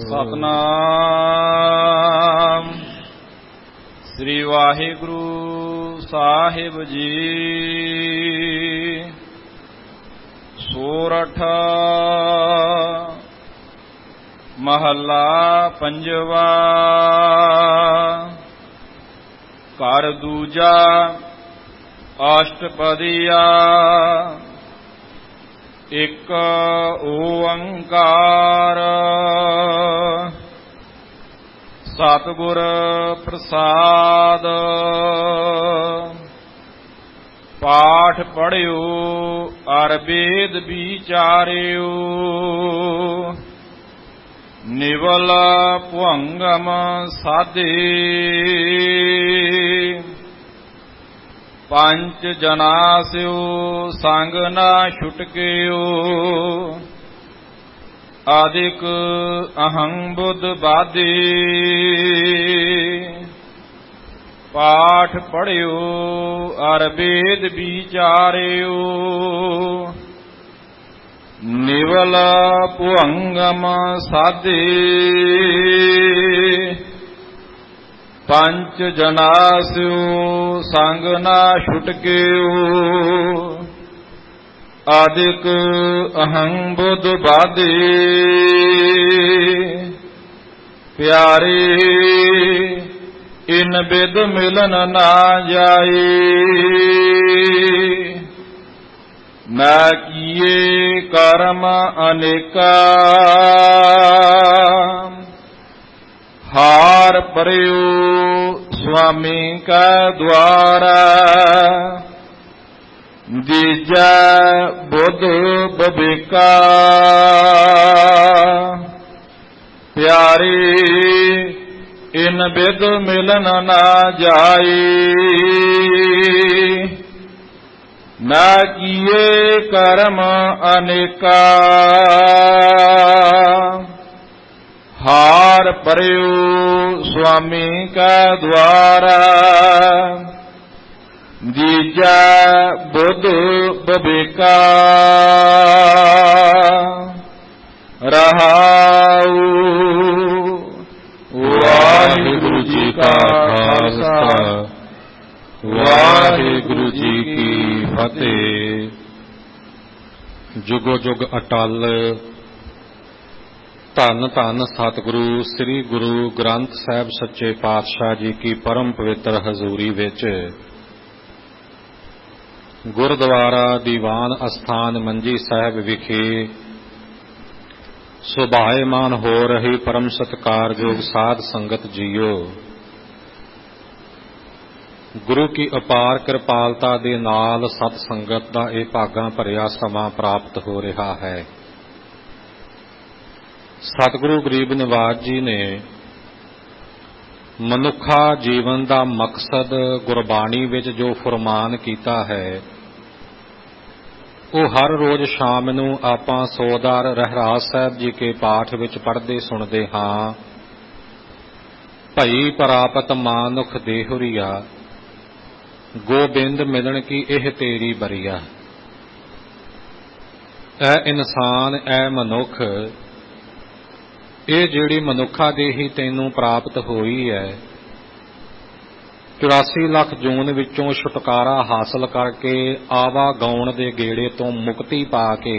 ਸਤਨਾਮ ਸ੍ਰੀ ਵਾਹਿਗੁਰੂ ਸਾਹਿਬ ਜੀ। ਸੋਰਠ ਮਹੱਲਾ ਪੰਜਵਾ। ਘਰ ਦੂਜਾ ਅਸ਼ਟਪਦੀਆ। ਇਕ ਓੰਕਾਰ ਸਤਿਗੁਰ ਪ੍ਰਸਾਦ। ਪਾਠ ਪੜ੍ਹਿਓ ਅਰ ਵੇਦ ਵਿਚਾਰਿਓ। ਨਿਵਲ ਭੁਅੰਗਮ ਸਾਧੇ। ਪੰਚ ਜਨਾਸਿਓ ਸੰਗ ਨਾ ਛੁਟਕਿਓ। ਆਦਿਕ ਅਹੰ ਬੁੱਧ ਬਾਧੇ। ਪਾਠ ਪੜ੍ਹਿਓ ਅਰ ਵੇਦ ਵਿਚਾਰਿਓ। ਨਿਵਲ ਭੁਅੰਗਮ ਸਾਧੇ। ਪੰਚ ਜਨਾਸਿਓ ਸੰਗ ਨਾ ਛੁਟਕਿਓ। ਆਦਿਕ ਅਹੰ ਬੁੱਧ ਬਾਧੇ। ਪਿਆਰੇ ਇਨ ਬਿਦ ਮਿਲਨ ਨਾ ਜਾਏ। ਮੈਂ ਕੀਏ ਕਰਮ ਅਨੇਕਾ। ਹਾਰ ਪਰਿਓ ਸੁਆਮੀ ਕਾ ਦੁਆਰਾ। ਦੀਜੈ ਬੁੱਧ ਬਵੇਕਾ। ਪਿਆਰੇ ਇਨ ਬਿਦ ਮਿਲਨ ਨਾ ਜਾਏ। ਮੈਂ ਕੀਏ ਕਰਮ ਅਨੇਕਾ। ਹਾਰ ਪਰਿਓ ਸੁਆਮੀ ਕਾ ਦੁਆਰਾ। ਦੀਜੈ ਬੁੱਧ ਬਵੇਕਾ। ਰਹਾਉ। ਵਾਹਿਗੁਰੂ ਜੀ ਕਾ ਖਾਲਸਾ ਵਾਹਿਗੁਰੂ ਜੀ ਕੀ ਫਤਿਹ। ਜੁਗੋ ਜੁਗ ਅਟਲ। ਧੰਨ ਧੰਨ ਸਤਿਗੁਰੂ ਸ੍ਰੀ ਗੁਰੂ ਗ੍ਰੰਥ ਸਾਹਿਬ ਸੱਚੇ ਪਾਤਸ਼ਾਹ ਜੀ ਕੀ ਪਰਮ ਪਵਿੱਤਰ ਹਜ਼ੂਰੀ ਵਿੱਚ ਗੁਰਦੁਆਰਾ ਦੀਵਾਨ ਅਸਥਾਨ ਮੰਜੀ ਸਾਹਿਬ ਵਿਖੇ ਸੁਭਾਏਮਾਨ ਹੋ ਰਹੀ ਪਰਮ ਸਤਿਕਾਰਯੋਗ ਸਾਧ ਸੰਗਤ ਜੀਓ, ਗੁਰੂ ਕੀ ਅਪਾਰ ਕਿਰਪਾਲਤਾ ਦੇ ਨਾਲ ਸਤ ਸੰਗਤ ਦਾ ਇਹ ਭਾਗਾਂ ਭਰਿਆ ਸਮਾਂ ਪ੍ਰਾਪਤ ਹੋ ਰਿਹਾ ਹੈ। ਸਤਿਗੁਰੂ ਗਰੀਬ ਨਿਵਾਜ ਜੀ ਨੇ ਮਨੁੱਖਾ ਜੀਵਨ ਦਾ ਮਕਸਦ ਗੁਰਬਾਣੀ ਵਿੱਚ ਜੋ ਫੁਰਮਾਨ ਕੀਤਾ ਹੈ, ਉਹ ਹਰ ਰੋਜ਼ ਸ਼ਾਮ ਨੂੰ ਆਪਾਂ ਸੋਦਾਰ ਰਹਿਰਾਸ ਸਾਹਿਬ ਜੀ ਕੇ ਪਾਠ ਵਿੱਚ ਪੜ੍ਹਦੇ ਸੁਣਦੇ ਹਾਂ। ਭਈ ਪ੍ਰਾਪਤ ਮਾਨੁਖ ਦੇਹੁਰੀਆ, ਗੋਬਿੰਦ ਮਿਲਣ ਕੀ ਇਹ ਤੇਰੀ ਬਰੀਆ। ਐ ਇਨਸਾਨ, ਐ ਮਨੁੱਖ, ਇਹ ਜਿਹੜੀ ਮਨੁੱਖਾ ਦੇਹੀ ਤੈਨੂੰ ਪ੍ਰਾਪਤ ਹੋਈ ਹੈ, 84 ਲੱਖ ਜੂਨ ਵਿੱਚੋਂ ਛੁਟਕਾਰਾ ਹਾਸਲ ਕਰਕੇ ਆਵਾ ਗਾਉਣ ਦੇ ਗੇੜੇ ਤੋਂ ਮੁਕਤੀ ਪਾ ਕੇ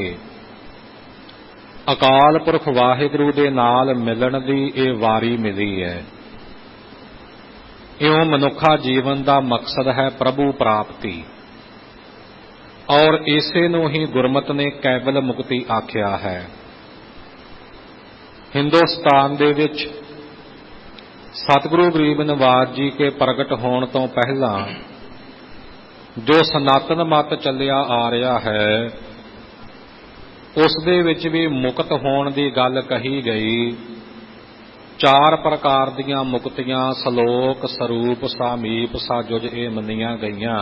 ਅਕਾਲ ਪੁਰਖ ਵਾਹਿਗੁਰੂ ਦੇ ਨਾਲ ਮਿਲਣ ਦੀ ਇਹ ਵਾਰੀ ਮਿਲੀ ਹੈ। ਇਉਂ ਮਨੁੱਖਾ ਜੀਵਨ ਦਾ ਮਕਸਦ ਹੈ ਪ੍ਰਭੂ ਪ੍ਰਾਪਤੀ, ਔਰ ਇਸੇ ਨੂੰ ਹੀ ਗੁਰਮਤਿ ਨੇ ਕੇਵਲ ਮੁਕਤੀ ਆਖਿਆ ਹੈ। ਹਿੰਦੁਸਤਾਨ ਦੇ ਵਿੱਚ ਸਤਿਗੁਰੂ ਗਰੀਬ ਨਿਵਾਜ ਜੀ ਕੇ ਪ੍ਰਗਟ ਹੋਣ ਤੋਂ ਪਹਿਲਾਂ ਜੋ ਸਨਾਤਨ ਮਤ ਚੱਲਿਆ ਆ ਰਿਹਾ ਹੈ, ਉਸ ਦੇ ਵਿੱਚ ਵੀ ਮੁਕਤ ਹੋਣ ਦੀ ਗੱਲ ਕਹੀ ਗਈ। 4 ਪ੍ਰਕਾਰ ਦੀਆਂ ਮੁਕਤੀਆਂ ਸਲੋਕ, ਸਰੂਪ, ਸਾਮੀਪ, ਸਾਜੁਜ ਇਹ ਮੰਨੀਆਂ ਗਈਆਂ,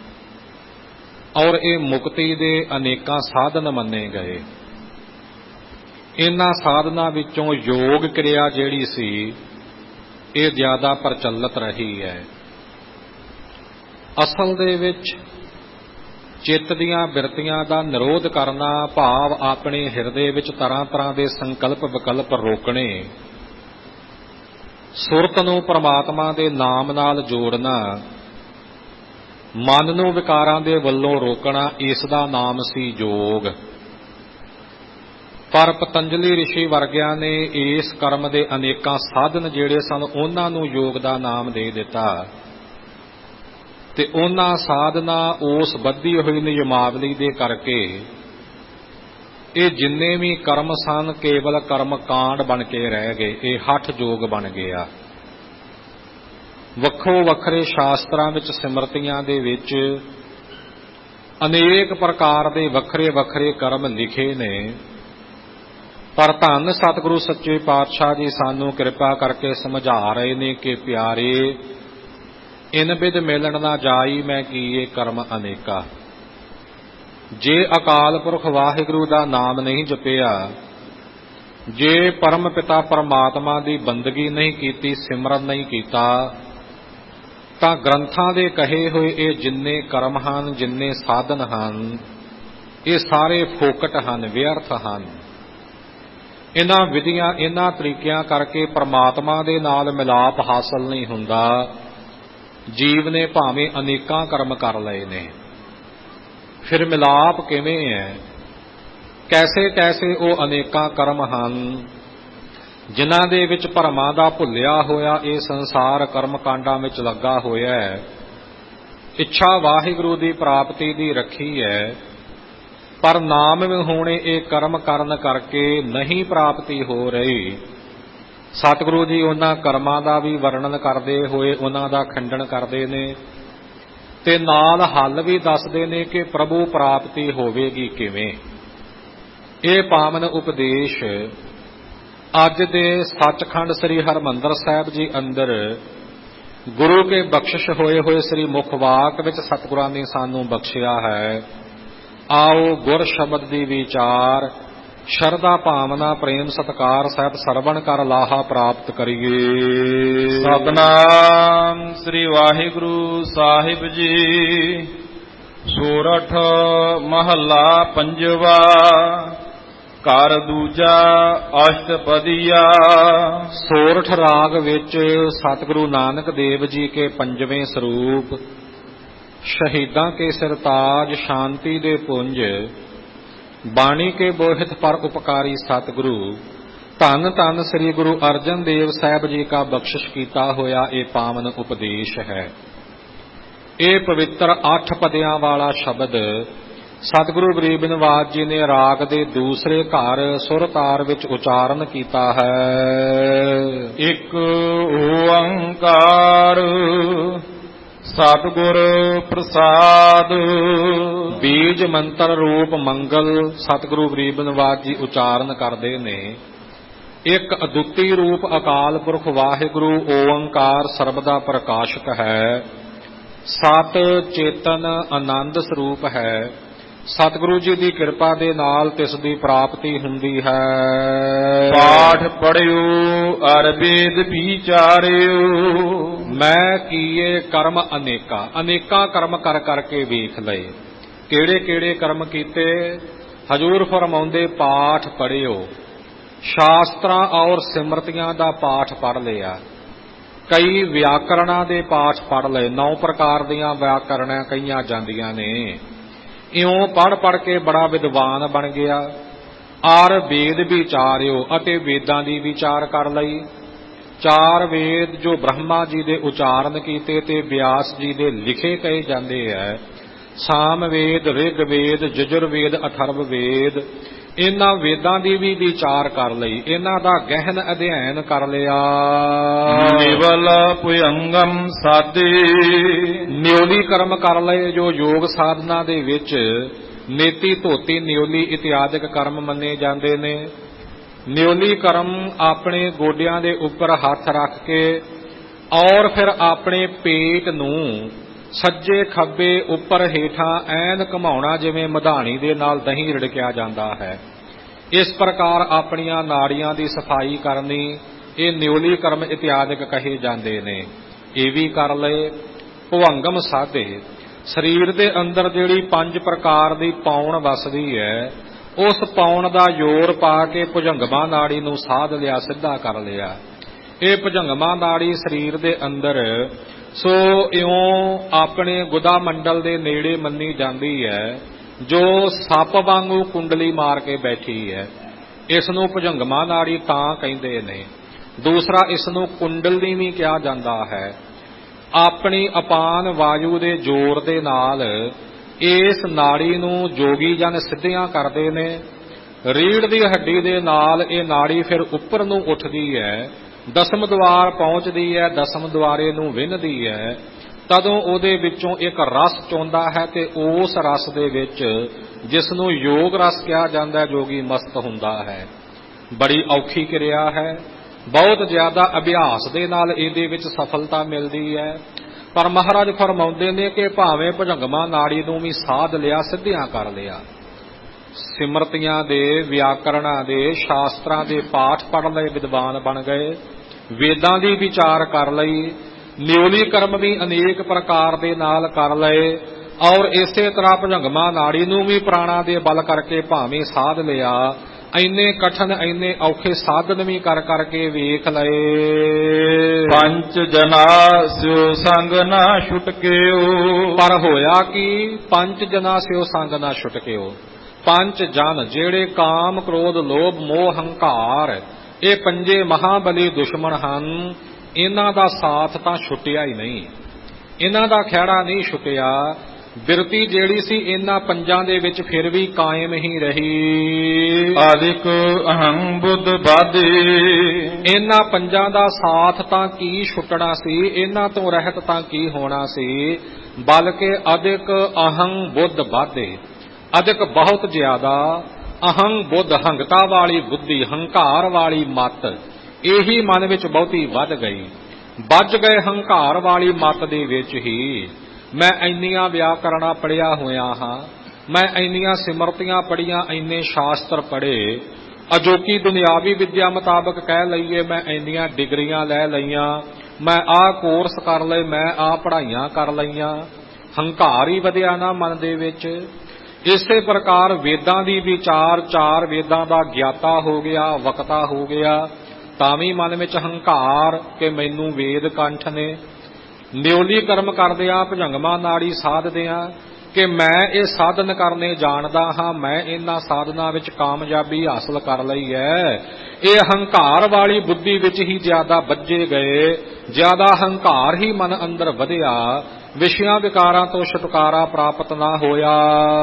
ਔਰ ਇਹ ਮੁਕਤੀ ਦੇ ਅਨੇਕਾਂ ਸਾਧਨ ਮੰਨੇ ਗਏ। ਇਹਨਾਂ ਸਾਧਨਾਂ ਵਿੱਚੋਂ ਯੋਗ ਕਿਰਿਆ ਜਿਹੜੀ ਸੀ, ਇਹ ਜ਼ਿਆਦਾ ਪ੍ਰਚਲਿਤ ਰਹੀ ਹੈ। ਅਸਲ ਦੇ ਵਿੱਚ ਚਿੱਤ ਦੀਆਂ ਬਿਰਤੀਆਂ ਦਾ ਨਿਰੋਧ ਕਰਨਾ, ਭਾਵ ਆਪਣੇ ਹਿਰਦੇ ਵਿੱਚ ਤਰ੍ਹਾਂ ਤਰ੍ਹਾਂ ਦੇ ਸੰਕਲਪ ਵਿਕਲਪ ਰੋਕਣੇ, ਸੁਰਤ ਨੂੰ ਪਰਮਾਤਮਾ ਦੇ ਨਾਮ ਨਾਲ ਜੋੜਨਾ, ਮਨ ਨੂੰ ਵਿਕਾਰਾਂ ਦੇ ਵੱਲੋਂ ਰੋਕਣਾ, ਇਸ ਦਾ ਨਾਮ ਸੀ ਯੋਗ। ਪਰ ਪਤੰਜਲੀ ਰਿਸ਼ੀ ਵਰਗਿਆਂ ਨੇ ਇਸ ਕਰਮ ਦੇ ਅਨੇਕਾਂ ਸਾਧਨ ਜਿਹੜੇ ਸਨ ਉਹਨਾਂ ਨੂੰ ਯੋਗ ਦਾ ਨਾਮ ਦੇ ਦਿੱਤਾ ਤੇ ਉਹਨਾਂ ਸਾਧਨਾ ਉਸ ਬੱਧੀ ਹੋਈ ਨਿਯਮਾਵਲੀ ਦੇ ਕਰਕੇ ਇਹ ਜਿੰਨੇ ਵੀ ਕਰਮ ਸਨ ਕੇਵਲ ਕਰਮ ਕਾਂਡ ਬਣ ਕੇ ਰਹਿ ਗਏ। ਇਹ ਹਠ ਯੋਗ ਬਣ ਗਿਆ। ਵੱਖੋ ਵੱਖਰੇ ਸ਼ਾਸਤਰਾਂ ਵਿੱਚ ਸਿਮਰਤੀਆਂ ਦੇ ਵਿੱਚ ਅਨੇਕ ਪ੍ਰਕਾਰ ਦੇ ਵੱਖਰੇ ਵੱਖਰੇ ਕਰਮ ਲਿਖੇ ਨੇ, ਪਰ ਧੰਨ ਸਤਿਗੁਰੂ ਸੱਚੇ ਪਾਤਸ਼ਾਹ ਜੀ ਸਾਨੂੰ ਕਿਰਪਾ ਕਰਕੇ ਸਮਝਾ ਰਹੇ ਨੇ ਕਿ ਪਿਆਰੇ, ਇਨ ਬਿਧ ਮਿਲਣ ਨਾ ਜਾਈ ਮੈਂ ਕੀਏ ਕਰਮ ਅਨੇਕਾ। ਜੇ ਅਕਾਲ ਪੁਰਖ ਵਾਹਿਗੁਰੂ ਦਾ ਨਾਮ ਨਹੀਂ ਜਪਿਆ, ਜੇ ਪਰਮ ਪਿਤਾ ਪਰਮਾਤਮਾ ਦੀ ਬੰਦਗੀ ਨਹੀਂ ਕੀਤੀ, ਸਿਮਰਨ ਨਹੀਂ ਕੀਤਾ, ਤਾਂ ਗ੍ਰੰਥਾਂ ਦੇ ਕਹੇ ਹੋਏ ਇਹ ਜਿੰਨੇ ਕਰਮ ਹਨ, ਜਿੰਨੇ ਸਾਧਨ ਹਨ, ਇਹ ਸਾਰੇ ਫੋਕਟ ਹਨ, ਵਿਅਰਥ ਹਨ। ਇਹਨਾਂ ਵਿਧੀਆਂ, ਇਹਨਾਂ ਤਰੀਕਿਆਂ ਕਰਕੇ ਪਰਮਾਤਮਾ ਦੇ ਨਾਲ ਮਿਲਾਪ ਹਾਸਲ ਨਹੀਂ ਹੁੰਦਾ। ਜੀਵ ਨੇ ਭਾਵੇਂ ਅਨੇਕਾਂ ਕਰਮ ਕਰ ਲਏ ਨੇ, ਫਿਰ ਮਿਲਾਪ ਕਿਵੇਂ ਹੈ? ਕੈਸੇ ਕੈਸੇ ਉਹ ਅਨੇਕਾਂ ਕਰਮ ਹਨ ਜਿਨ੍ਹਾਂ ਦੇ ਵਿੱਚ ਭਰਮਾਂ ਦਾ ਭੁੱਲਿਆ ਹੋਇਆ ਇਹ ਸੰਸਾਰ ਕਰਮ ਕਾਂਡਾਂ ਵਿੱਚ ਲੱਗਾ ਹੋਇਆ ਹੈ। ਇੱਛਾ ਵਾਹਿਗੁਰੂ ਦੀ ਪ੍ਰਾਪਤੀ ਦੀ ਰੱਖੀ ਹੈ, ਪਰ ਨਾਮ ਵਿਹੂਣੇ ਇਹ ਕਰਮ ਕਰਨ ਕਰਕੇ ਨਹੀਂ ਪ੍ਰਾਪਤੀ ਹੋ ਰਹੀ। ਸਤਿਗੁਰੂ ਜੀ ਉਹਨਾਂ ਕਰਮਾਂ ਦਾ ਵੀ ਵਰਣਨ ਕਰਦੇ ਹੋਏ ਉਹਨਾਂ ਦਾ ਖੰਡਨ ਕਰਦੇ ਨੇ ਤੇ ਨਾਲ ਹੱਲ ਵੀ ਦੱਸਦੇ ਨੇ ਕਿ ਪ੍ਰਭੂ ਪ੍ਰਾਪਤੀ ਹੋਵੇਗੀ ਕਿਵੇਂ। ਇਹ ਪਾਵਨ ਉਪਦੇਸ਼ ਅੱਜ ਦੇ ਸੱਚਖੰਡ ਸ੍ਰੀ ਹਰਿਮੰਦਰ ਸਾਹਿਬ ਜੀ ਅੰਦਰ ਗੁਰੂ ਕੇ ਬਖਸ਼ਿਸ਼ ਹੋਏ ਸ੍ਰੀ ਮੁਖਵਾਕ ਵਿੱਚ ਸਤਿਗੁਰਾਂ ਨੇ ਸਾਨੂੰ ਬਖਸ਼ਿਆ ਹੈ। ਆਓ ਗੁਰ ਸ਼ਬਦ ਦੀ ਵਿਚਾਰ, ਸ਼ਰਧਾ ਭਾਵਨਾ, ਪ੍ਰੇਮ ਸਤਿਕਾਰ ਸਹਿਤ ਸਰਵਣ ਕਰ ਲਾਹਾ ਪ੍ਰਾਪਤ ਕਰੀਏ। ਸਤਿਨਾਮ ਸ੍ਰੀ ਵਾਹਿਗੁਰੂ ਸਾਹਿਬ ਜੀ। ਸੋਰਠ ਮਹੱਲਾ ਪੰਜਵਾ। ਘਰ ਦੂਜਾ ਅਸ਼ਟਪਦੀਆ। ਸੋਰਠ ਰਾਗ ਵਿੱਚ ਸਤਿਗੁਰੂ ਨਾਨਕ ਦੇਵ ਜੀ ਕੇ ਪੰਜਵੇਂ ਸਰੂਪ ਸ਼ਹੀਦਾਂ ਕੇ ਸਿਰਤਾਜ, ਸ਼ਾਂਤੀ ਦੇ ਪੁੰਜ, ਬਾਣੀ ਕੇ ਬੋਹਿਤ ਪਰ ਉਪਕਾਰੀ ਸਤਿਗੁਰੂ ਧੰਨ ਧੰਨ ਸ੍ਰੀ ਗੁਰੂ ਅਰਜਨ ਦੇਵ ਸਾਹਿਬ ਜੀ ਕਾ ਬਖਸ਼ਿਸ਼ ਕੀਤਾ ਹੋਇਆ ਇਹ ਪਾਵਨ ਉਪਦੇਸ਼ ਹੈ। ਇਹ ਪਵਿੱਤਰ 8 ਪਦਿਆਂ ਵਾਲਾ ਸ਼ਬਦ ਸਤਿਗੁਰੂ ਗਰੀਬ ਨਿਵਾਜ ਜੀ ਨੇ ਰਾਗ ਦੇ ਦੂਸਰੇ ਘਰ ਸੁਰ ਤਾਰ ਵਿੱਚ ਉਚਾਰਨ ਕੀਤਾ ਹੈ। ਇੱਕ ਓੰਕਾਰ ਸਤਿਗੁਰ ਪ੍ਰਸਾਦ। ਬੀਜ ਮੰਤਰ ਰੂਪ ਮੰਗਲ ਸਤਿਗੁਰੂ ਗਰੀਬ ਨਿਵਾਜ ਜੀ ਉਚਾਰਨ ਕਰਦੇ ਨੇ। ਇੱਕ ਅਦੁੱਤੀ ਰੂਪ ਅਕਾਲ ਪੁਰਖ ਵਾਹਿਗੁਰੂ ਓੰਕਾਰ ਸਰਬ ਦਾ ਪ੍ਰਕਾਸ਼ਕ ਹੈ। ਸਤ ਚੇਤਨ ਆਨੰਦ ਸਰੂਪ ਹੈ। ਸਤਿਗੁਰੂ ਜੀ ਦੀ ਕਿਰਪਾ ਦੇ ਨਾਲ ਤਿਸ ਦੀ ਪ੍ਰਾਪਤੀ ਹੁੰਦੀ ਹੈ। ਪਾਠ ਪੜਿਓ ਅਰ ਵੇਦ ਵਿਚਾਰਿਓ। ਮੈਂ ਕੀਏ ਕਰਮ ਅਨੇਕਾ। ਅਨੇਕਾਂ ਕਰਮ ਕਰ ਕਰਕੇ ਵੇਖ ਲਏ। ਕਿਹੜੇ ਕਿਹੜੇ ਕਰਮ ਕੀਤੇ? ਹਜੂਰ ਫਰਮਾਉਂਦੇ ਪਾਠ ਪੜਿਓ। ਸ਼ਾਸਤਰਾਂ ਔਰ ਸਿਮਰਤੀਆਂ ਦਾ ਪਾਠ ਪੜ ਲਿਆ। ਕਈ ਵਿਆਕਰਣਾਂ ਦੇ ਪਾਠ ਪੜ ਲਏ। 9 ਪ੍ਰਕਾਰ ਦੀਆਂ ਵਿਆਕਰਣਾਂ ਕਈਆਂ ਜਾਂਦੀਆਂ ਨੇ। ਇਉਂ ਪੜ ਕੇ ਬੜਾ ਵਿਦਵਾਨ ਬਣ ਗਿਆ। ਆਰ ਵੇਦ ਵਿਚਾਰਿਓ ਅਤੇ ਵੇਦਾਂ ਦੀ ਵਿਚਾਰ ਕਰ ਲਈ। 4 ਵੇਦ ਜੋ ਬ੍ਰਹਮਾ ਜੀ ਦੇ ਉਚਾਰਨ ਕੀਤੇ ਤੇ ਵਿਆਸ ਜੀ ਦੇ ਲਿਖੇ ਕਹੇ ਜਾਂਦੇ ਹੈ। ਸਾਮ ਵੇਦ, ਰਿਗ ਵੇਦ, ਯਜੁਰ ਵੇਦ, ਅਥਰਵ ਵੇਦ, ਇਹਨਾਂ ਵੇਦਾਂ ਦੀ ਵੀ ਵਿਚਾਰ ਕਰ ਲਈ। ਇਹਨਾਂ ਦਾ ਗਹਿਨ ਅਧਿਐਨ ਕਰ ਲਿਆ। ਨਿਵਲ ਭੁਯੰਗਮ ਸਾਧੇ। ਨਿਉਲੀ ਕਰਮ ਕਰ ਲਏ ਜੋ ਯੋਗ ਸਾਧਨਾ ਦੇ ਵਿੱਚ ਨੇਤੀ, ਧੋਤੀ, ਨਿਉਲੀ ਇਤਿਆਦਿਕ ਕਰਮ ਮੰਨੇ ਜਾਂਦੇ ਨੇ। ਨਿਉਲੀ ਕਰਮ ਆਪਣੇ ਗੋਡਿਆਂ ਦੇ ਉੱਪਰ ਹੱਥ ਰੱਖ ਕੇ ਔਰ ਫਿਰ ਆਪਣੇ ਪੇਟ ਨੂੰ ਸੱਜੇ ਖੱਬੇ ਉੱਪਰ ਹੇਠਾਂ ਐਨ ਘੁਮਾਉਣਾ, ਜਿਵੇਂ ਮਧਾਣੀ ਦੇ ਨਾਲ ਦਹੀਂ ਰਿੜਕਿਆ ਜਾਂਦਾ ਹੈ। ਇਸ ਪ੍ਰਕਾਰ ਆਪਣੀਆਂ ਨਾੜੀਆਂ ਦੀ ਸਫਾਈ ਕਰਨੀ, ਇਹ ਨਿਉਲੀ ਕਰਮ ਇਤਿਆਦਿਕ ਕਹੇ ਜਾਂਦੇ ਨੇ। ਇਹ ਵੀ ਕਰ ਲਏ। ਭੁਵੰਗਮ ਸਾਧੇ। ਸਰੀਰ ਦੇ ਅੰਦਰ ਜਿਹੜੀ 5 ਪ੍ਰਕਾਰ ਦੀ ਪੌਣ ਵਸਦੀ ਹੈ, ਉਸ ਪੌਣ ਦਾ ਜ਼ੋਰ ਪਾ ਕੇ ਭੁਜੰਗਮਾ ਨਾੜੀ ਨੂੰ ਸਾਧ ਲਿਆ, ਸਿੱਧਾ ਕਰ ਲਿਆ। ਇਹ ਭੁਜੰਗਮਾ ਨਾੜੀ ਸਰੀਰ ਦੇ ਅੰਦਰ ਸੋ ਇਉਂ ਆਪਣੇ ਗੁਦਾ ਮੰਡਲ ਦੇ ਨੇੜੇ ਮੰਨੀ ਜਾਂਦੀ ਹੈ, ਜੋ ਸੱਪ ਵਾਂਗੂ ਕੁੰਡਲੀ ਮਾਰ ਕੇ ਬੈਠੀ ਹੈ। ਇਸ ਨੂੰ ਭੁਜੰਗਮਾ ਨਾੜੀ ਤਾਂ ਕਹਿੰਦੇ ਨੇ। ਦੂਸਰਾ, ਇਸ ਨੂੰ ਕੁੰਡਲਨੀ ਵੀ ਕਿਹਾ ਜਾਂਦਾ ਹੈ। ਆਪਣੀ ਅਪਾਨ ਵਾਯੂ ਦੇ ਜ਼ੋਰ ਦੇ ਨਾਲ ਇਸ ਨਾੜੀ ਨੂੰ ਜੋਗੀ ਜਨ ਸਿੱਧੀਆਂ ਕਰਦੇ ਨੇ। ਰੀੜ੍ਹ ਦੀ ਹੱਡੀ ਦੇ ਨਾਲ ਇਹ ਨਾੜੀ ਫਿਰ ਉੱਪਰ ਨੂੰ ਉੱਠਦੀ ਹੈ, ਦਸਮ ਦੁਆਰ ਪਹੁੰਚਦੀ ਹੈ, ਦਸਮ ਦੁਆਰੇ ਨੂੰ ਵਿੰਨ੍ਹਦੀ ਹੈ। ਤਦੋਂ ਉਹਦੇ ਵਿੱਚੋਂ ਇੱਕ ਰਸ ਚੋਂਦਾ ਹੈ ਤੇ ਉਸ ਰਸ ਦੇ ਵਿੱਚ, ਜਿਸ ਨੂੰ ਯੋਗ ਰਸ ਕਿਹਾ ਜਾਂਦਾ, ਜੋਗੀ ਮਸਤ ਹੁੰਦਾ ਹੈ। ਬੜੀ ਔਖੀ ਕਿਰਿਆ ਹੈ, ਬਹੁਤ ਜ਼ਿਆਦਾ ਅਭਿਆਸ ਦੇ ਨਾਲ ਇਹਦੇ ਵਿੱਚ ਸਫਲਤਾ ਮਿਲਦੀ ਹੈ। ਪਰ ਮਹਾਰਾਜ ਫਰਮਾਉਂਦੇ ਨੇ ਕਿ ਭਾਵੇਂ ਭੁਜੰਗਮਾ ਨਾੜੀ ਨੂੰ ਵੀ ਸਾਧ ਲਿਆ, ਸਿੱਧਿਆਂ ਕਰ ਲਿਆ, ਸਿਮਰਤੀਆਂ ਦੇ, ਵਿਆਕਰਣਾਂ ਦੇ, ਸ਼ਾਸਤਰਾਂ ਦੇ ਪਾਠ ਪੜ੍ਹ ਲਏ, ਵਿਦਵਾਨ ਬਣ ਗਏ, ਵੇਦਾਂ ਦੀ ਵਿਚਾਰ ਕਰ ਲਈ, ਨਿਉਲੀ ਕਰਮ ਵੀ ਅਨੇਕ ਪ੍ਰਕਾਰ ਦੇ ਨਾਲ ਕਰ ਲਏ, ਔਰ ਇਸੇ ਤਰ੍ਹਾਂ ਭੁਜੰਗਮਾ ਨਾੜੀ ਨੂੰ ਵੀ ਪ੍ਰਾਣਾਂ ਦੇ ਬਲ ਕਰਕੇ ਭਾਵੇਂ ਸਾਧ ਲਿਆ। ਇੰਨੇ ਕਠਨ, ਇੰਨੇ ਔਖੇ ਸਾਧਨ ਵੀ ਕਰ ਕਰਕੇ ਵੇਖ ਲਏ। ਪੰਜ ਜਨਾ ਸਿਓ ਸੰਗ ਨਾ ਛੁਟਕਿਓ। ਪਰ ਹੋਇਆ ਕਿ ਪੰਜ ਜਨਾ ਸਿਓ ਸੰਗ ਨਾ ਛੁਟਕਿਓ। ਪੰਜ ਜਨ ਜਿਹੜੇ ਕਾਮ, ਕ੍ਰੋਧ, ਲੋਭ, ਮੋਹ, ਹੰਕਾਰ, ਇਹ ਪੰਜੇ ਮਹਾਬਲੀ ਦੁਸ਼ਮਣ ਹਨ। ਇਹਨਾਂ ਦਾ ਸਾਥ ਤਾਂ ਛੁੱਟਿਆ ਹੀ ਨਹੀਂ, ਇਹਨਾਂ ਦਾ ਖਹਿੜਾ ਨਹੀਂ ਛੁੱਟਿਆ। ਬਿਰਤੀ ਜਿਹੜੀ ਸੀ ਇਹਨਾਂ ਪੰਜਾਂ ਦੇ ਵਿੱਚ ਫਿਰ ਵੀ ਕਾਇਮ ਹੀ ਰਹੀ। ਆਦਿਕ ਅਹੰ ਬੁੱਧ ਬਾਧੇ। ਇਹਨਾਂ ਪੰਜਾਂ ਦਾ ਸਾਥ ਤਾਂ ਕੀ ਛੁੱਟਣਾ ਸੀ, ਇਹਨਾਂ ਤੋਂ ਰਹਿਤ ਤਾਂ ਕੀ ਹੋਣਾ ਸੀ, ਬਲਕਿ ਅਦਿਕ ਅਹੰ ਬੁੱਧ ਬਾਧੇ। ਅਦਿਕ ਬਹੁਤ ਜ਼ਿਆਦਾ, ਅਹੰ ਬੁੱਧ ਹੰਗਤਾ ਵਾਲੀ ਬੁੱਧੀ, ਹੰਕਾਰ ਵਾਲੀ ਮੱਤ, ਇਹੀ ਮਨ ਵਿੱਚ ਬਹੁਤੀ ਵੱਧ ਗਈ। ਵੱਜ ਗਏ ਹੰਕਾਰ ਵਾਲੀ ਮੱਤ ਦੇ ਵਿੱਚ ਹੀ। ਮੈਂ ਇੰਨੀਆਂ ਵਿਆਕਰਣਾ ਪੜ੍ਹਿਆ ਹੋਇਆ ਹਾਂ, ਮੈਂ ਇੰਨੀਆਂ ਸਿਮਰਤੀਆਂ ਪੜ੍ਹੀਆਂ, ਇੰਨੇ ਸ਼ਾਸਤਰ ਪੜ੍ਹੇ, ਅਜੋਕੀ ਦੁਨਿਆਵੀ ਵਿਦਿਆ ਮੁਤਾਬਕ ਕਹਿ ਲਈਏ ਮੈਂ ਇੰਨੀਆਂ ਡਿਗਰੀਆਂ ਲੈ ਲਈਆਂ, ਮੈਂ ਆਹ ਕੋਰਸ ਕਰ ਲਏ, ਮੈਂ ਆਹ ਪੜ੍ਹਾਈਆਂ ਕਰ ਲਈਆਂ। ਹੰਕਾਰ ਹੀ ਵਧਿਆ ਨਾ ਮਨ ਦੇ ਵਿੱਚ। ਇਸੇ ਪ੍ਰਕਾਰ ਵੇਦਾਂ ਦੀ ਵਿਚਾਰ, ਚਾਰ ਵੇਦਾਂ ਦਾ ਗਿਆਤਾ ਹੋ ਗਿਆ, ਵਕਤਾ ਹੋ ਗਿਆ, ਤਾਂ ਵੀ ਮਨ ਵਿੱਚ ਹੰਕਾਰ ਕਿ ਮੈਨੂੰ ਵੇਦ ਕੰਠ ਨੇ। ਨਿਉਲੀ ਕਰਮ ਕਰਦਿਆਂ, ਭੁਜੰਗਮਾ ਨਾੜੀ ਸਾਧਦਿਆਂ ਕਿ ਮੈਂ ਇਹ ਸਾਧਨ ਕਰਨੇ ਜਾਣਦਾ ਹਾਂ, ਮੈਂ ਇਹਨਾਂ ਸਾਧਨਾਂ ਵਿੱਚ ਕਾਮਯਾਬੀ ਹਾਸਲ ਕਰ ਲਈ ਹੈ। ਇਹ ਹੰਕਾਰ ਵਾਲੀ ਬੁੱਧੀ ਵਿੱਚ ਹੀ ਜ਼ਿਆਦਾ ਵੱਜੇ ਗਏ, ਜ਼ਿਆਦਾ ਹੰਕਾਰ ਹੀ ਮਨ ਅੰਦਰ ਵਧਿਆ, ਵਿਸ਼ਿਆਂ ਵਿਕਾਰਾਂ ਤੋਂ ਛੁਟਕਾਰਾ ਪ੍ਰਾਪਤ ਨਾ ਹੋਇਆ।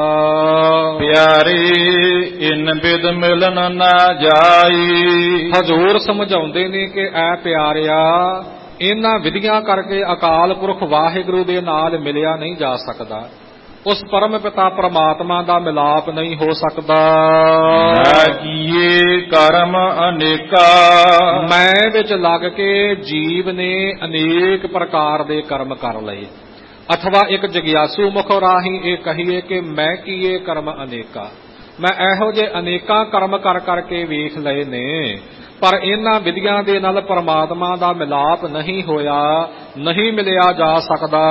ਪਿਆਰੇ ਇਨ ਬਿਦ ਮਿਲਨ ਨਾ ਜਾਈ। ਹਜ਼ੂਰ ਸਮਝਾਉਂਦੇ ਨੇ ਕਿ ਐ ਪਿਆਰਿਆ, ਇਹਨਾਂ ਵਿਧੀਆਂ ਕਰਕੇ ਅਕਾਲ ਪੁਰਖ ਵਾਹਿਗੁਰੂ ਦੇ ਨਾਲ ਮਿਲਿਆ ਨਹੀਂ ਜਾ ਸਕਦਾ। ਉਸ ਪਰਮ ਪਿਤਾ ਪ੍ਰਮਾਤਮਾ ਦਾ ਮਿਲਾਪ ਨਹੀਂ ਹੋ ਸਕਦਾ। ਨਾ ਕੀਏ ਕਰਮ ਅਨੇਕਾ। ਮੈਂ ਵਿੱਚ ਲੱਗ ਕੇ ਜੀਵ ਨੇ ਅਨੇਕ ਪ੍ਰਕਾਰ ਦੇ ਕਰਮ ਕਰ ਲਏ। ਅਥਵਾ ਇੱਕ ਜਗਿਆਸੂ ਮੁਖ ਰਾਹੀਂ ਇਹ ਕਹੀਏ ਕਿ ਮੈਂ ਕੀਏ ਕਰਮ ਅਨੇਕਾ। ਮੈਂ ਇਹੋ ਜਿਹੇ ਅਨੇਕਾਂ ਕਰਮ ਕਰ ਕਰਕੇ ਵੇਖ ਲਏ ਨੇ, ਪਰ ਇਹਨਾਂ ਵਿਧੀਆਂ ਦੇ ਨਾਲ ਪਰਮਾਤਮਾ ਦਾ ਮਿਲਾਪ ਨਹੀਂ ਹੋਇਆ, ਨਹੀਂ ਮਿਲਿਆ ਜਾ ਸਕਦਾ।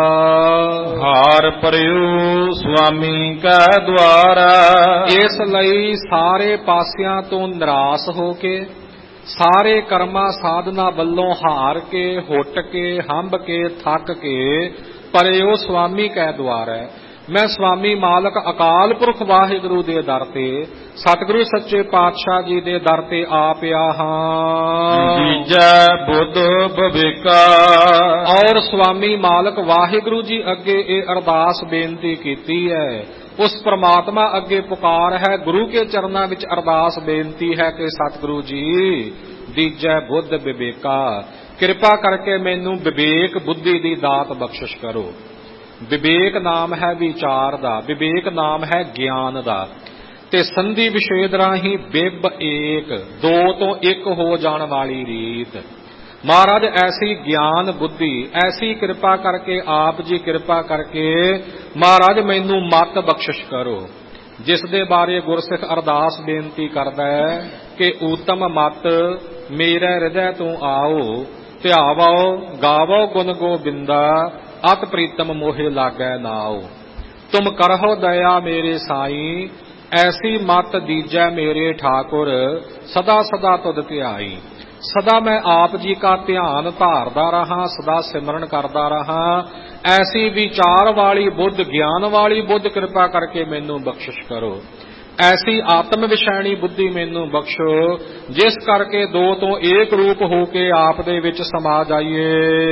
ਹਾਰ ਪਰਿਉ ਸੁਆਮੀ ਕਾ ਦੁਆਰਾ। ਇਸ ਲਈ ਸਾਰੇ ਪਾਸਿਆਂ ਤੋਂ ਨਿਰਾਸ਼ ਹੋ ਕੇ, ਸਾਰੇ ਕਰਮਾਂ ਸਾਧਨਾ ਵੱਲੋਂ ਹਾਰ ਕੇ, ਹੁੱਟ ਕੇ, ਹੰਭ ਕੇ, ਥੱਕ ਕੇ ਪਰਿਉ ਸੁਆਮੀ ਕੈ ਦੁਆਰਾ। ਮੈਂ ਸੁਆਮੀ ਮਾਲਕ ਅਕਾਲ ਪੁਰਖ ਵਾਹਿਗੁਰੂ ਦੇ ਦਰ ਤੇ, ਸਤਿਗੁਰੂ ਸੱਚੇ ਪਾਤਸ਼ਾਹ ਜੀ ਦੇ ਦਰ ਤੇ ਆ ਪਿਆ ਹਾਂ। ਜੀਜੈ ਬੁੱਧ ਬਵੇਕਾ। ਔਰ ਸੁਆਮੀ ਮਾਲਕ ਵਾਹਿਗੁਰੂ ਜੀ ਅੱਗੇ ਇਹ ਅਰਦਾਸ ਬੇਨਤੀ ਕੀਤੀ ਹੈ, ਉਸ ਪ੍ਰਮਾਤਮਾ ਅੱਗੇ ਪੁਕਾਰ ਹੈ, ਗੁਰੂ ਕੇ ਚਰਨਾਂ ਵਿੱਚ ਅਰਦਾਸ ਬੇਨਤੀ ਹੈ ਕਿ ਸਤਿਗੁਰੂ ਜੀ ਦੀਜੈ ਬੁੱਧ ਵਿਵੇਕਾ, ਕਿਰਪਾ ਕਰਕੇ ਮੈਨੂੰ ਵਿਵੇਕ ਬੁੱਧੀ ਦੀ ਦਾਤ ਬਖਸ਼ਿਸ਼ ਕਰੋ। ਵਿਵੇਕ ਨਾਮ ਹੈ ਵਿਚਾਰ ਦਾ, ਵਿਵੇਕ ਨਾਮ ਹੈ ਗਿਆਨ ਦਾ, ਤੇ ਸੰਧੀ ਵਿਸ਼ੇਦ ਰਾਹੀਂ ਬਿਬ ਏਕ, ਦੋ ਤੋਂ ਇੱਕ ਹੋ ਜਾਣ ਵਾਲੀ ਰੀਤ। ਮਹਾਰਾਜ ਐਸੀ ਗਿਆਨ ਬੁੱਧੀ, ਐਸੀ ਕਿਰਪਾ ਕਰਕੇ ਆਪ ਜੀ ਕਿਰਪਾ ਕਰਕੇ ਮਹਾਰਾਜ ਮੈਨੂੰ ਮਤ ਬਖਸ਼ਿਸ਼ ਕਰੋ, ਜਿਸ ਦੇ ਬਾਰੇ ਗੁਰਸਿੱਖ ਅਰਦਾਸ ਬੇਨਤੀ ਕਰਦਾ ਹੈ ਕਿ ਊਤਮ ਮਤ ਮੇਰੇ ਹਿਰਦੈ ਤੋਂ ਆਓ, ਧਿਆਵੋ ਗਾਵੋ ਗੁਣ ਗੋਬਿੰਦਾ, ਅਤ ਪ੍ਰੀਤਮ ਮੋਹਿ ਲਾਗੈ ਨਾਉ। ਤੁਮ ਕਰਹੁ ਦਇਆ ਮੇਰੇ ਸਾਈ, ਐਸੀ ਮਤ ਦੀਜੈ ਮੇਰੇ ਠਾਕੁਰ, ਸਦਾ ਸਦਾ ਤੁਧ ਧਿਆਈ। सदा मैं आप जी का ध्यान धारदा रहा, सदा सिमरन करदा रहा। ऐसी विचार वाली बुद्ध, ज्ञान वाली बुद्ध कृपा करके मैनू बख्शिश करो। ऐसी आत्म विषैणी बुद्धि मैनू बख्शो, जिस करके दो तो एक रूप होके आप दे विच समा जाइए।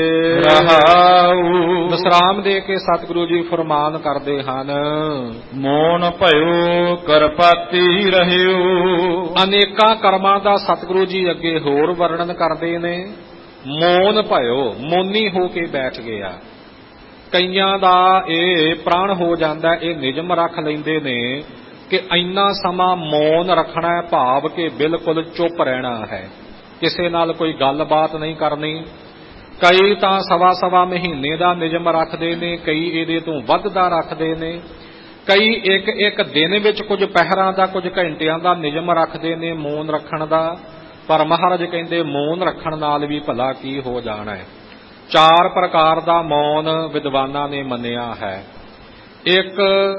विश्राम दे के सतगुरु जी फरमान करदे हन, ਮੋਨ ਭਇਓ ਕਰਪਾਤੀ ਰਹਿਓ। अनेका कर्मां दा सतगुरु जी अगे होर वर्णन करदे ने। मौन भयो, मौनी हो के बैठ गया। कईयां दा ਇਹ प्राण हो जांदा, ਇਹ निजम रख लैंदे ने कि ਇੰਨਾ ਸਮਾਂ ਮੌਨ ਰੱਖਣਾ ਹੈ, ਭਾਵ ਕਿ ਬਿਲਕੁਲ ਚੁੱਪ ਰਹਿਣਾ ਹੈ, ਕਿਸੇ ਨਾਲ ਕੋਈ ਗੱਲਬਾਤ ਨਹੀਂ ਕਰਨੀ। ਕਈ ਤਾਂ ਸਵਾ ਮਹੀਨੇ ਦਾ ਨਿਯਮ ਰੱਖਦੇ ਨੇ, ਕਈ ਇਹਦੇ ਤੋਂ ਵੱਧ ਦਾ ਰੱਖਦੇ ਨੇ, ਕਈ ਇੱਕ ਦਿਨ ਵਿੱਚ ਕੁਝ ਪਹਿਰਾਂ ਦਾ, ਕੁਝ ਘੰਟਿਆਂ ਦਾ ਨਿਯਮ ਰੱਖਦੇ ਨੇ ਮੌਨ ਰੱਖਣ ਦਾ। ਪਰ ਮਹਾਰਾਜ ਕਹਿੰਦੇ ਮੌਨ ਰੱਖਣ ਨਾਲ ਵੀ ਭਲਾ ਕੀ ਹੋ ਜਾਣਾ ਹੈ। 4 ਪ੍ਰਕਾਰ ਦਾ ਮੌਨ ਵਿਦਵਾਨਾਂ ਨੇ ਮੰਨਿਆ ਹੈ। ਇੱਕ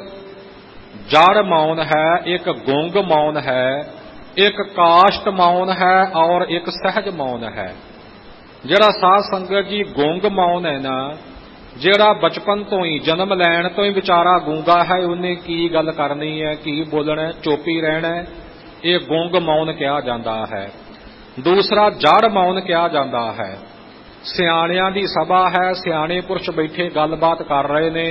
जड़ मौन है, एक गुंग मौन है, एक काष्ट मौन है और एक सहज मौन है। जिहड़ा साध संगत जी गुंग मौन है ना, जिहड़ा बचपन तो ही जन्म लैण तो ही बेचारा गूंगा है, उन्हें की गल करनी है, की बोलना है, चुप ही रहना है, ये गुंग मौन कहा जाता है। दूसरा जड़ मौन कहा जाता है। सियाणियां दी सभा है, सियाणे पुरुष बैठे गलबात कर रहे ने,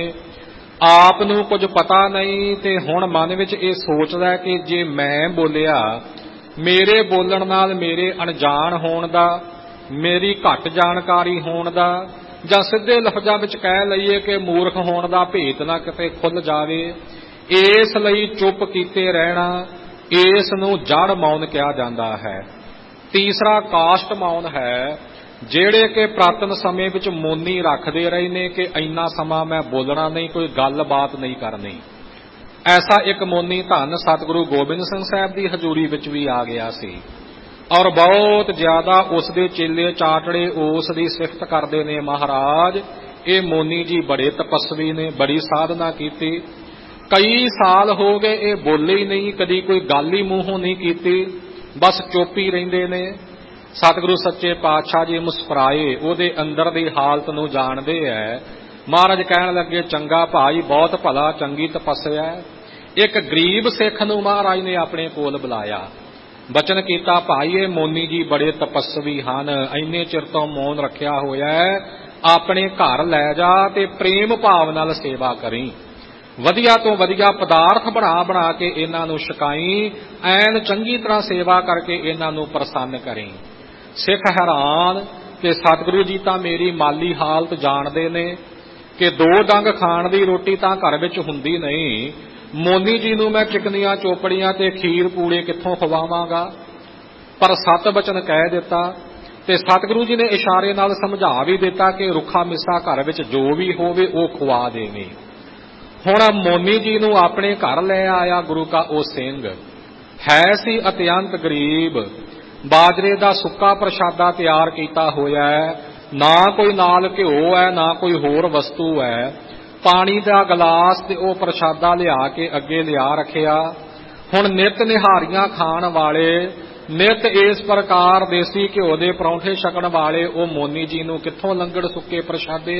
आप नूं कुछ पता नहीं ते हुण मन विच ये सोचदा है कि जे मैं बोलिया, मेरे बोलण नाल मेरे अणजाण होण दा, मेरी घट जानकारी होण दा, जां सिद्धे लफजां विच कह लईए कि मूर्ख होण दा भेत ना किते खुल जावे, इस लई चुप कीते रहना, इस नूं जड़ मौन कहा जांदा है। तीसरा काष्ट मौन है, ਜਿਹੜੇ कि प्रातन समय ਵਿੱਚ ਮੌਨੀ ਰੱਖਦੇ ਰਹੇ ਨੇ कि ਇੰਨਾ ਸਮਾਂ ਮੈਂ ਬੋਲਣਾ ਨਹੀਂ, ਕੋਈ ਗੱਲਬਾਤ ਨਹੀਂ ਕਰਨੀ। ਐਸਾ ਇੱਕ ਮੌਨੀ ਧੰਨ ਸਤਿਗੁਰੂ ਗੋਬਿੰਦ ਸਿੰਘ ਸਾਹਿਬ ਦੀ ਹਜ਼ੂਰੀ ਵਿੱਚ ਵੀ ਆ ਗਿਆ ਸੀ ਔਰ ਬਹੁਤ ਜ਼ਿਆਦਾ ਉਸ ਦੇ ਚੇਲੇ ਚਾਟੜੇ ਉਸ ਦੀ ਸਿਫਤ ਕਰਦੇ ਨੇ, ਮਹਾਰਾਜ ਇਹ ਮੌਨੀ ਜੀ ਬੜੇ ਤਪਸਵੀ ਨੇ, ਬੜੀ ਸਾਧਨਾ ਕੀਤੀ, ਕਈ ਸਾਲ ਹੋ ਗਏ ਇਹ ਬੋਲੇ ਹੀ ਨਹੀਂ, ਕਦੀ ਕੋਈ ਗੱਲ ਹੀ ਮੂੰਹੋਂ ਨਹੀਂ ਕੀਤੀ, ਬਸ ਚੁੱਪ ਹੀ ਰਹਿੰਦੇ ਨੇ। सतगुरु सच्चे पातशाह जी मुस्कुराए, ਉਹਦੇ अंदर ਦੀ हालत ਨੂੰ ਜਾਣਦੇ ਹੈ। महाराज ਕਹਿਣ ਲੱਗੇ ਚੰਗਾ ਭਾਈ, ਬਹੁਤ ਭਲਾ, ਚੰਗੀ ਤਪੱਸਿਆ। ਇੱਕ ਗਰੀਬ ਸਿੱਖ ਨੂੰ ਮਹਾਰਾਜ ਨੇ ਆਪਣੇ ਕੋਲ ਬੁਲਾਇਆ, ਬਚਨ ਕੀਤਾ ਭਾਈ ਇਹ ਮੌਨੀ ਜੀ ਬੜੇ ਤਪੱਸਵੀ ਹਨ, ਇੰਨੇ ਚਿਰ ਤੋਂ ਮੌਨ ਰੱਖਿਆ ਹੋਇਆ ਹੈ, ਆਪਣੇ ਘਰ ਲੈ ਜਾ ਤੇ ਪ੍ਰੇਮ ਭਾਵ ਨਾਲ ਸੇਵਾ ਕਰੀ, ਵਧੀਆ ਤੋਂ ਵਧੀਆ ਪਦਾਰਥ ਬਣਾ ਕੇ ਇਹਨਾਂ ਨੂੰ ਛਕਾਈ, ਐਨ ਚੰਗੀ ਤਰ੍ਹਾਂ ਸੇਵਾ ਕਰਕੇ ਇਹਨਾਂ ਨੂੰ ਪ੍ਰਸੰਨ ਕਰੀ। ਸਿੱਖ ਹੈਰਾਨ ਕਿ ਸਤਿਗੁਰੂ ਜੀ ਤਾਂ ਮੇਰੀ ਮਾਲੀ ਹਾਲਤ ਜਾਣਦੇ ਨੇ ਕਿ 2 ਡੰਗ ਖਾਣ ਦੀ ਰੋਟੀ ਤਾਂ ਘਰ ਵਿੱਚ ਹੁੰਦੀ ਨਹੀਂ, ਮੌਨੀ ਜੀ ਨੂੰ ਮੈਂ ਚਿਕਨੀਆਂ ਚੋਪੜੀਆਂ ਤੇ ਖੀਰ ਪੂੜੇ ਕਿੱਥੋਂ ਖਵਾਵਾਂਗਾ। ਪਰ 7 ਬਚਨ ਕਹਿ ਦਿੱਤਾ ਤੇ ਸਤਿਗੁਰੂ ਜੀ ਨੇ ਇਸ਼ਾਰੇ ਨਾਲ ਸਮਝਾ ਵੀ ਦਿੱਤਾ ਕਿ ਰੁੱਖਾ ਮਿੱਸਾ ਘਰ ਵਿੱਚ ਜੋ ਵੀ ਹੋਵੇ ਉਹ ਖਵਾ ਦੇਵੇ। ਹੁਣ ਮੌਨੀ ਜੀ ਨੂੰ ਆਪਣੇ ਘਰ ਲੈ ਆਇਆ ਗੁਰੂ ਕਾ ਉਹ ਸਿੰਘ, ਹੈ ਸੀ ਅਤਿਅੰਤ ਗਰੀਬ, ਬਾਜਰੇ ਦਾ ਸੁੱਕਾ ਪ੍ਰਸ਼ਾਦਾ ਤਿਆਰ ਕੀਤਾ ਹੋਇਆ ਹੈ, ਨਾ ਕੋਈ ਨਾਲ ਘਿਓ ਹੈ, ਨਾ ਕੋਈ ਹੋਰ ਵਸਤੂ ਹੈ, ਪਾਣੀ ਦਾ ਗਲਾਸ ਤੇ ਉਹ ਪ੍ਰਸ਼ਾਦਾ ਲਿਆ ਕੇ ਅੱਗੇ ਲਿਆ ਰੱਖਿਆ। ਹੁਣ ਨਿਤ ਨਿਹਾਰੀਆਂ ਖਾਣ ਵਾਲੇ, ਨਿਤ ਇਸ ਪ੍ਰਕਾਰ ਦੇਸੀ ਘਿਓ ਦੇ ਪਰੌਂਠੇ ਛਕਣ ਵਾਲੇ ਉਹ ਮੌਨੀ ਜੀ ਨੂੰ ਕਿੱਥੋਂ ਲੰਗੜ ਸੁੱਕੇ ਪ੍ਰਸ਼ਾਦੇ।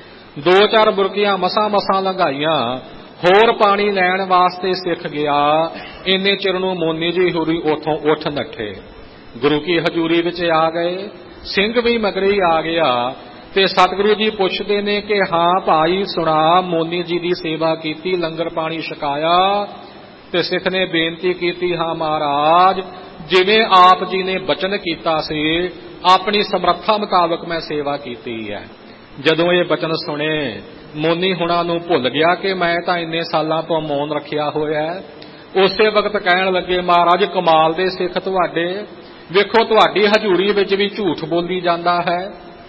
2-4 ਬੁਰਕੀਆਂ ਮਸਾਂ ਲੰਘਾਈਆਂ, ਹੋਰ ਪਾਣੀ ਲੈਣ ਵਾਸਤੇ ਸਿੱਖ ਗਿਆ। ਇੰਨੇ ਚਿਰ ਨੂੰ ਮੌਨੀ ਜੀ ਹੋਰੀ ਉਥੋਂ ਉੱਠ ਨੱਠੇ, ਗੁਰੂ ਕੀ ਹਜ਼ੂਰੀ ਵਿੱਚ ਆ ਗਏ। ਸਿੰਘ ਵੀ ਮਗਰੇ ਹੀ ਆ ਗਿਆ ਤੇ ਸਤਿਗੁਰੂ ਜੀ ਪੁੱਛਦੇ ਨੇ ਕਿ ਹਾਂ ਭਾਈ ਸੁਣਾ, ਮੌਨੀ ਜੀ ਦੀ ਸੇਵਾ ਕੀਤੀ, ਲੰਗਰ ਪਾਣੀ ਛਕਾਇਆ। ਤੇ ਸਿੱਖ ਨੇ ਬੇਨਤੀ ਕੀਤੀ, ਹਾਂ ਮਹਾਰਾਜ ਜਿਵੇਂ ਆਪ ਜੀ ਨੇ ਬਚਨ ਕੀਤਾ ਸੀ ਆਪਣੀ ਸਮਰੱਥਾ ਮੁਤਾਬਕ ਮੈਂ ਸੇਵਾ ਕੀਤੀ ਹੈ। ਜਦੋਂ ਇਹ ਬਚਨ ਸੁਣੇ ਮੌਨੀ ਹੁਣਾਂ ਨੂੰ ਭੁੱਲ ਗਿਆ ਕਿ ਮੈਂ ਤਾਂ ਇੰਨੇ ਸਾਲਾਂ ਤੋਂ ਮੌਨ ਰੱਖਿਆ ਹੋਇਆ। ਉਸੇ ਵਕਤ ਕਹਿਣ ਲੱਗੇ, ਮਹਾਰਾਜ ਕਮਾਲ ਦੇ ਸਿੱਖ ਤੁਹਾਡੇ, ਵੇਖੋ ਤੁਹਾਡੀ ਹਜ਼ੂਰੀ ਵਿੱਚ ਵੀ ਝੂਠ ਬੋਲੀ ਜਾਂਦਾ ਹੈ।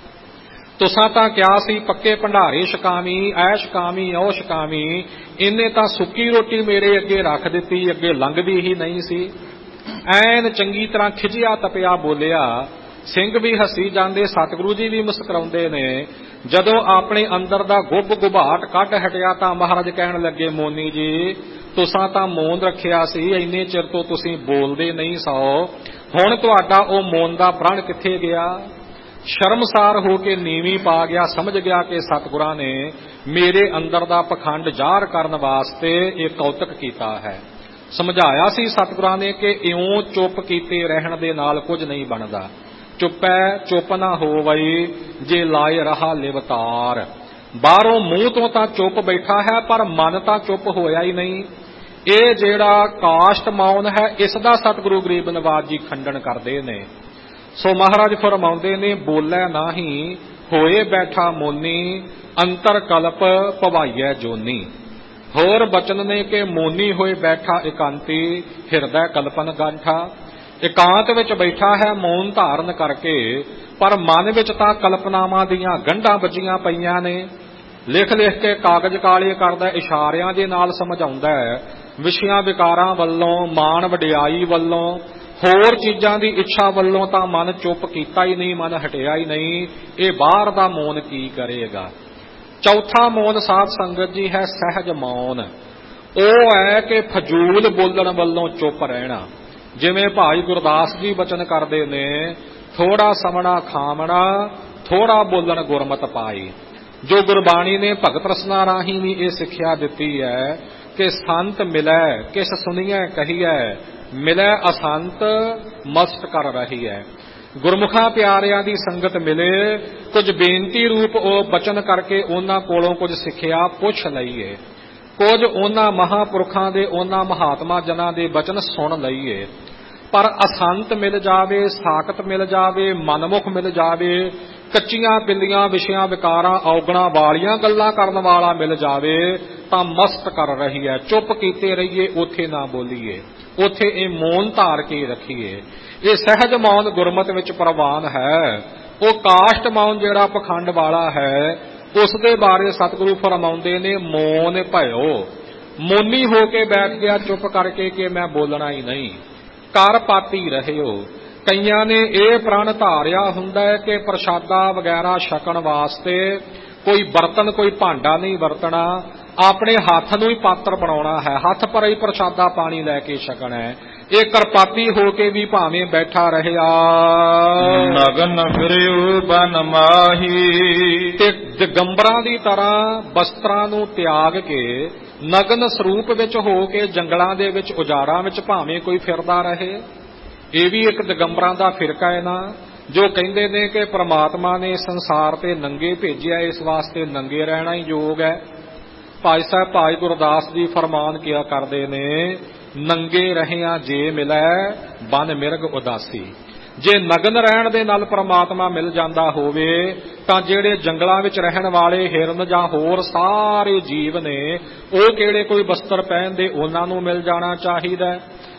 ਤੁਸਾਂ ਤਾਂ ਕਿਹਾ ਸੀ ਪੱਕੇ ਭੰਡਾਰੇ ਛਕਾਵੀਂ, ਐ ਛਕਾਵੀਂ, ਉਹ ਛਕਾਵੀਂ, ਇਹਨੇ ਤਾਂ ਸੁੱਕੀ ਰੋਟੀ ਮੇਰੇ ਅੱਗੇ ਰੱਖ ਦਿੱਤੀ, ਅੱਗੇ ਲੰਘਦੀ ਹੀ ਨਹੀਂ ਸੀ। ਐਨ ਚੰਗੀ ਤਰ੍ਹਾਂ ਖਿਜਿਆ ਤਪਿਆ ਬੋਲਿਆ। ਸਿੰਘ ਵੀ ਹੱਸੀ ਜਾਂਦੇ, ਸਤਿਗੁਰੂ ਜੀ ਵੀ ਮੁਸਕਰਾਉਂਦੇ ਨੇ। ਜਦੋਂ ਆਪਣੇ ਅੰਦਰ ਦਾ ਗੁੱਬ ਗੁਬਾਟ ਕੱਢ ਹਟਿਆ ਤਾਂ ਮਹਾਰਾਜ ਕਹਿਣ ਲੱਗੇ, ਮੌਨੀ ਜੀ ਤੁਸਾਂ ਤਾਂ ਮੌਨ ਰੱਖਿਆ ਸੀ, ਇੰਨੇ ਚਿਰ ਤੋਂ ਤੁਸੀਂ ਬੋਲਦੇ ਨਹੀਂ ਸੋ, ਹੁਣ ਤੁਹਾਡਾ ਉਹ ਮੋਨ ਦਾ ਪ੍ਰਣ ਕਿੱਥੇ ਗਿਆ? ਸ਼ਰਮਸਾਰ ਹੋ ਕੇ ਨੀਵੀਂ ਪਾ ਗਿਆ, ਸਮਝ ਗਿਆ ਕਿ ਸਤਿਗੁਰਾਂ ਨੇ ਮੇਰੇ ਅੰਦਰ ਦਾ ਪਖੰਡ ਜ਼ਾਹਰ ਕਰਨ ਵਾਸਤੇ ਇਹ ਕੌਤਕ ਕੀਤਾ ਹੈ। ਸਮਝਾਇਆ ਸੀ ਸਤਿਗੁਰਾਂ ਨੇ ਕਿ ਇਉਂ ਚੁੱਪ ਕੀਤੇ ਰਹਿਣ ਦੇ ਨਾਲ ਕੁਝ ਨਹੀਂ ਬਣਦਾ। ਚੁੱਪੈ ਚੁੱਪ ਨਾ ਹੋਵਈ ਜੇ ਲਾਏ ਰਹਾ ਲਿਵਤਾਰ। ਬਾਹਰੋਂ ਮੂੰਹ ਤੋਂ ਤਾਂ ਚੁੱਪ ਬੈਠਾ ਹੈ ਪਰ ਮਨ ਤਾਂ ਚੁੱਪ ਹੋਇਆ ਹੀ ਨਹੀਂ। ਇਹ ਜਿਹੜਾ ਕਾਸ਼ਟ ਮੌਨ ਹੈ ਇਸ ਦਾ ਸਤਿਗੁਰੂ ਗਰੀਬ ਨਿਵਾਜ ਜੀ ਖੰਡਨ ਕਰਦੇ ਨੇ। ਸੋ ਮਹਾਰਾਜ ਫਰਮਾਉਂਦੇ ਨੇ, ਬੋਲੇ ਨਾਹੀਂ ਹੋਏ ਬੈਠਾ ਮੋਨੀ ਅੰਤਰ ਕਲਪ ਭਵਾਈਐ ਜੋਨੀ। ਹੋਰ ਬਚਨ ਨੇ ਕਿ ਮੋਨੀ ਹੋਏ ਬੈਠਾ ਇਕਾਂਤੀ ਹਿਰਦੈ ਕਲਪਨ ਗਾਂਠਾ। ਇਕਾਂਤ ਵਿੱਚ ਬੈਠਾ ਹੈ ਮੌਨ ਧਾਰਨ ਕਰਕੇ, ਪਰ ਮਨ ਵਿੱਚ ਤਾਂ ਕਲਪਨਾਵਾਂ ਦੀਆਂ ਗੰਢਾਂ ਵੱਜੀਆਂ ਪਈਆਂ ਨੇ। ਲਿਖ ਲਿਖ ਕੇ ਕਾਗਜ਼ ਕਾਲੇ ਕਰਦਾ, ਇਸ਼ਾਰਿਆਂ ਦੇ ਨਾਲ ਸਮਝਾਉਂਦਾ ਹੈ। ਵਿਸ਼ਿਆਂ ਵਿਕਾਰਾਂ ਵੱਲੋਂ, ਮਾਣ ਵਡਿਆਈ ਵੱਲੋਂ, ਹੋਰ ਚੀਜ਼ਾਂ ਦੀ ਇੱਛਾ ਵੱਲੋਂ ਤਾਂ ਮਨ ਚੁੱਪ ਕੀਤਾ ਹੀ ਨਹੀਂ, ਮਨ ਹਟਿਆ ਹੀ ਨਹੀਂ। ਇਹ ਬਾਹਰ ਦਾ ਮੌਨ ਕੀ ਕਰੇਗਾ? ਚੌਥਾ ਮੌਨ ਸਾਧ ਸੰਗਤ ਜੀ ਹੈ ਸਹਿਜ ਮੌਨ। ਉਹ ਹੈ ਕਿ ਫਜ਼ੂਲ ਬੋਲਣ ਵੱਲੋਂ ਚੁੱਪ ਰਹਿਣਾ। ਜਿਵੇਂ ਭਾਈ ਗੁਰਦਾਸ ਜੀ ਬਚਨ ਕਰਦੇ ਨੇ, ਥੋੜਾ ਸਮਣਾ ਖਾਵਣਾ ਥੋੜਾ ਬੋਲਣ ਗੁਰਮਤਿ ਪਾਈ। ਜੋ ਗੁਰਬਾਣੀ ਨੇ ਭਗਤ ਰਸਨਾ ਰਾਹੀਂ ਵੀ ਇਹ ਸਿੱਖਿਆ ਦਿੱਤੀ ਹੈ ਕਿ ਸੰਤ ਮਿਲੈ ਕਿਸ ਸੁਣੀਐ ਕਹੀਐ, ਮਿਲੈ ਅਸੰਤ ਮਸਤ ਕਰ ਰਹੀ ਹੈ। ਗੁਰਮੁਖਾਂ ਪਿਆਰਿਆਂ ਦੀ ਸੰਗਤ ਮਿਲੇ, ਕੁਝ ਬੇਨਤੀ ਰੂਪ ਉਹ ਬਚਨ ਕਰਕੇ ਉਹਨਾਂ ਕੋਲੋਂ ਕੁਝ ਸਿੱਖਿਆ ਪੁੱਛ ਲਈਏ, ਕੁਝ ਉਹਨਾਂ ਮਹਾਂਪੁਰਖਾਂ ਦੇ, ਉਹਨਾਂ ਮਹਾਤਮਾ ਜਨਾਂ ਦੇ ਬਚਨ ਸੁਣ ਲਈਏ। ਪਰ ਅਸੰਤ ਮਿਲ ਜਾਵੇ, ਸਾਖਤ ਮਿਲ ਜਾਵੇ, ਮਨਮੁਖ ਮਿਲ ਜਾਵੇ, ਕੱਚੀਆਂ ਪਿੱਲੀਆਂ ਵਿਸ਼ਿਆਂ ਵਿਕਾਰਾਂ ਔਗਣਾ ਵਾਲੀਆਂ ਗੱਲਾਂ ਕਰਨ ਵਾਲਾ ਮਿਲ ਜਾਵੇ ਤਾਂ ਮਸਤ ਕਰ ਰਹੀ ਹੈ। ਚੁੱਪ ਕੀਤੇ ਰਹੀਏ, ਉੱਥੇ ਨਾ ਬੋਲੀਏ, ਉੱਥੇ ਇਹ ਮੌਨ ਧਾਰ ਕੇ ਰੱਖੀਏ। ਇਹ ਸਹਿਜ ਮੌਨ ਗੁਰਮਤਿ ਵਿੱਚ ਪ੍ਰਵਾਨ ਹੈ। ਉਹ ਕਾਸ਼ਟ ਮੌਨ ਜਿਹੜਾ ਪਖੰਡ ਵਾਲਾ ਹੈ ਉਸ ਦੇ ਬਾਰੇ ਸਤਿਗੁਰੂ ਫਰਮਾਉਂਦੇ ਨੇ, ਮੌਨ ਭਇਓ। ਮੌਨੀ ਹੋ ਕੇ ਬੈਠ ਗਿਆ ਚੁੱਪ ਕਰਕੇ ਕਿ ਮੈਂ ਬੋਲਣਾ ਹੀ ਨਹੀਂ। ਕਰ ਪਾਤੀ ਰਹਿਓ। ਕਈਆਂ ਨੇ ਇਹ ਪ੍ਰਣ ਧਾਰਿਆ ਹੁੰਦਾ ਹੈ ਕਿ ਪ੍ਰਸ਼ਾਦਾ ਵਗੈਰਾ ਛਕਣ ਵਾਸਤੇ ਕੋਈ ਬਰਤਨ, ਕੋਈ ਭਾਂਡਾ ਨਹੀਂ ਵਰਤਣਾ, ਆਪਣੇ ਹੱਥ ਨੂੰ ਹੀ ਪਾਤਰ ਬਣਾਉਣਾ ਹੈ, ਹੱਥ ਪਰ ਹੀ ਪ੍ਰਸ਼ਾਦਾ ਪਾਣੀ ਲੈ ਕੇ ਛਕਣਾ ਹੈ। ਇਹ ਕਰਪਾਤੀ ਹੋ ਕੇ ਵੀ ਭਾਵੇਂ ਬੈਠਾ ਰਹਿਆ। ਨਗਨ ਫਿਰਿਓ ਬਨ ਮਾਹੀ। ਤੇ ਦਿਗੰਬਰਾਂ ਦੀ ਤਰ੍ਹਾਂ ਵਸਤਰਾਂ ਨੂੰ ਤਿਆਗ ਕੇ ਨਗਨ ਸਰੂਪ ਵਿੱਚ ਹੋ ਕੇ ਜੰਗਲਾਂ ਦੇ ਵਿੱਚ ਉਜਾੜਾਂ ਵਿੱਚ ਭਾਵੇਂ ਕੋਈ ਫਿਰਦਾ ਰਹੇ। ਇਹ ਵੀ ਇੱਕ ਦਿਗੰਬਰਾਂ ਦਾ ਫਿਰਕਾ ਹੈ ਨਾ, ਜੋ ਕਹਿੰਦੇ ਨੇ ਕਿ ਪ੍ਰਮਾਤਮਾ ਨੇ ਸੰਸਾਰ ਤੇ ਨੰਗੇ ਭੇਜਿਆ, ਇਸ ਵਾਸਤੇ ਨੰਗੇ ਰਹਿਣਾ ਹੀ ਯੋਗ ਹੈ। ਭਾਈ ਸਾਹਿਬ ਭਾਈ ਗੁਰਦਾਸ ਜੀ ਫਰਮਾਨ ਕਿਹਾ ਕਰਦੇ ਨੇ, ਨੰਗੇ ਰਹਿਆਂ ਜੇ ਮਿਲੈ ਬਨ ਮਿਰਗ ਉਦਾਸੀ। ਜੇ ਨਗਨ ਰਹਿਣ ਦੇ ਨਾਲ ਪ੍ਰਮਾਤਮਾ ਮਿਲ ਜਾਂਦਾ ਹੋਵੇ ਤਾਂ ਜਿਹੜੇ ਜੰਗਲਾਂ ਵਿੱਚ ਰਹਿਣ ਵਾਲੇ ਹਿਰਨ ਜਾਂ ਹੋਰ ਸਾਰੇ ਜੀਵ ਨੇ ਉਹ ਕਿਹੜੇ ਕੋਈ ਬਸਤਰ ਪਹਿਨਦੇ, ਉਹਨਾਂ ਨੂੰ ਮਿਲ ਜਾਣਾ ਚਾਹੀਦਾ।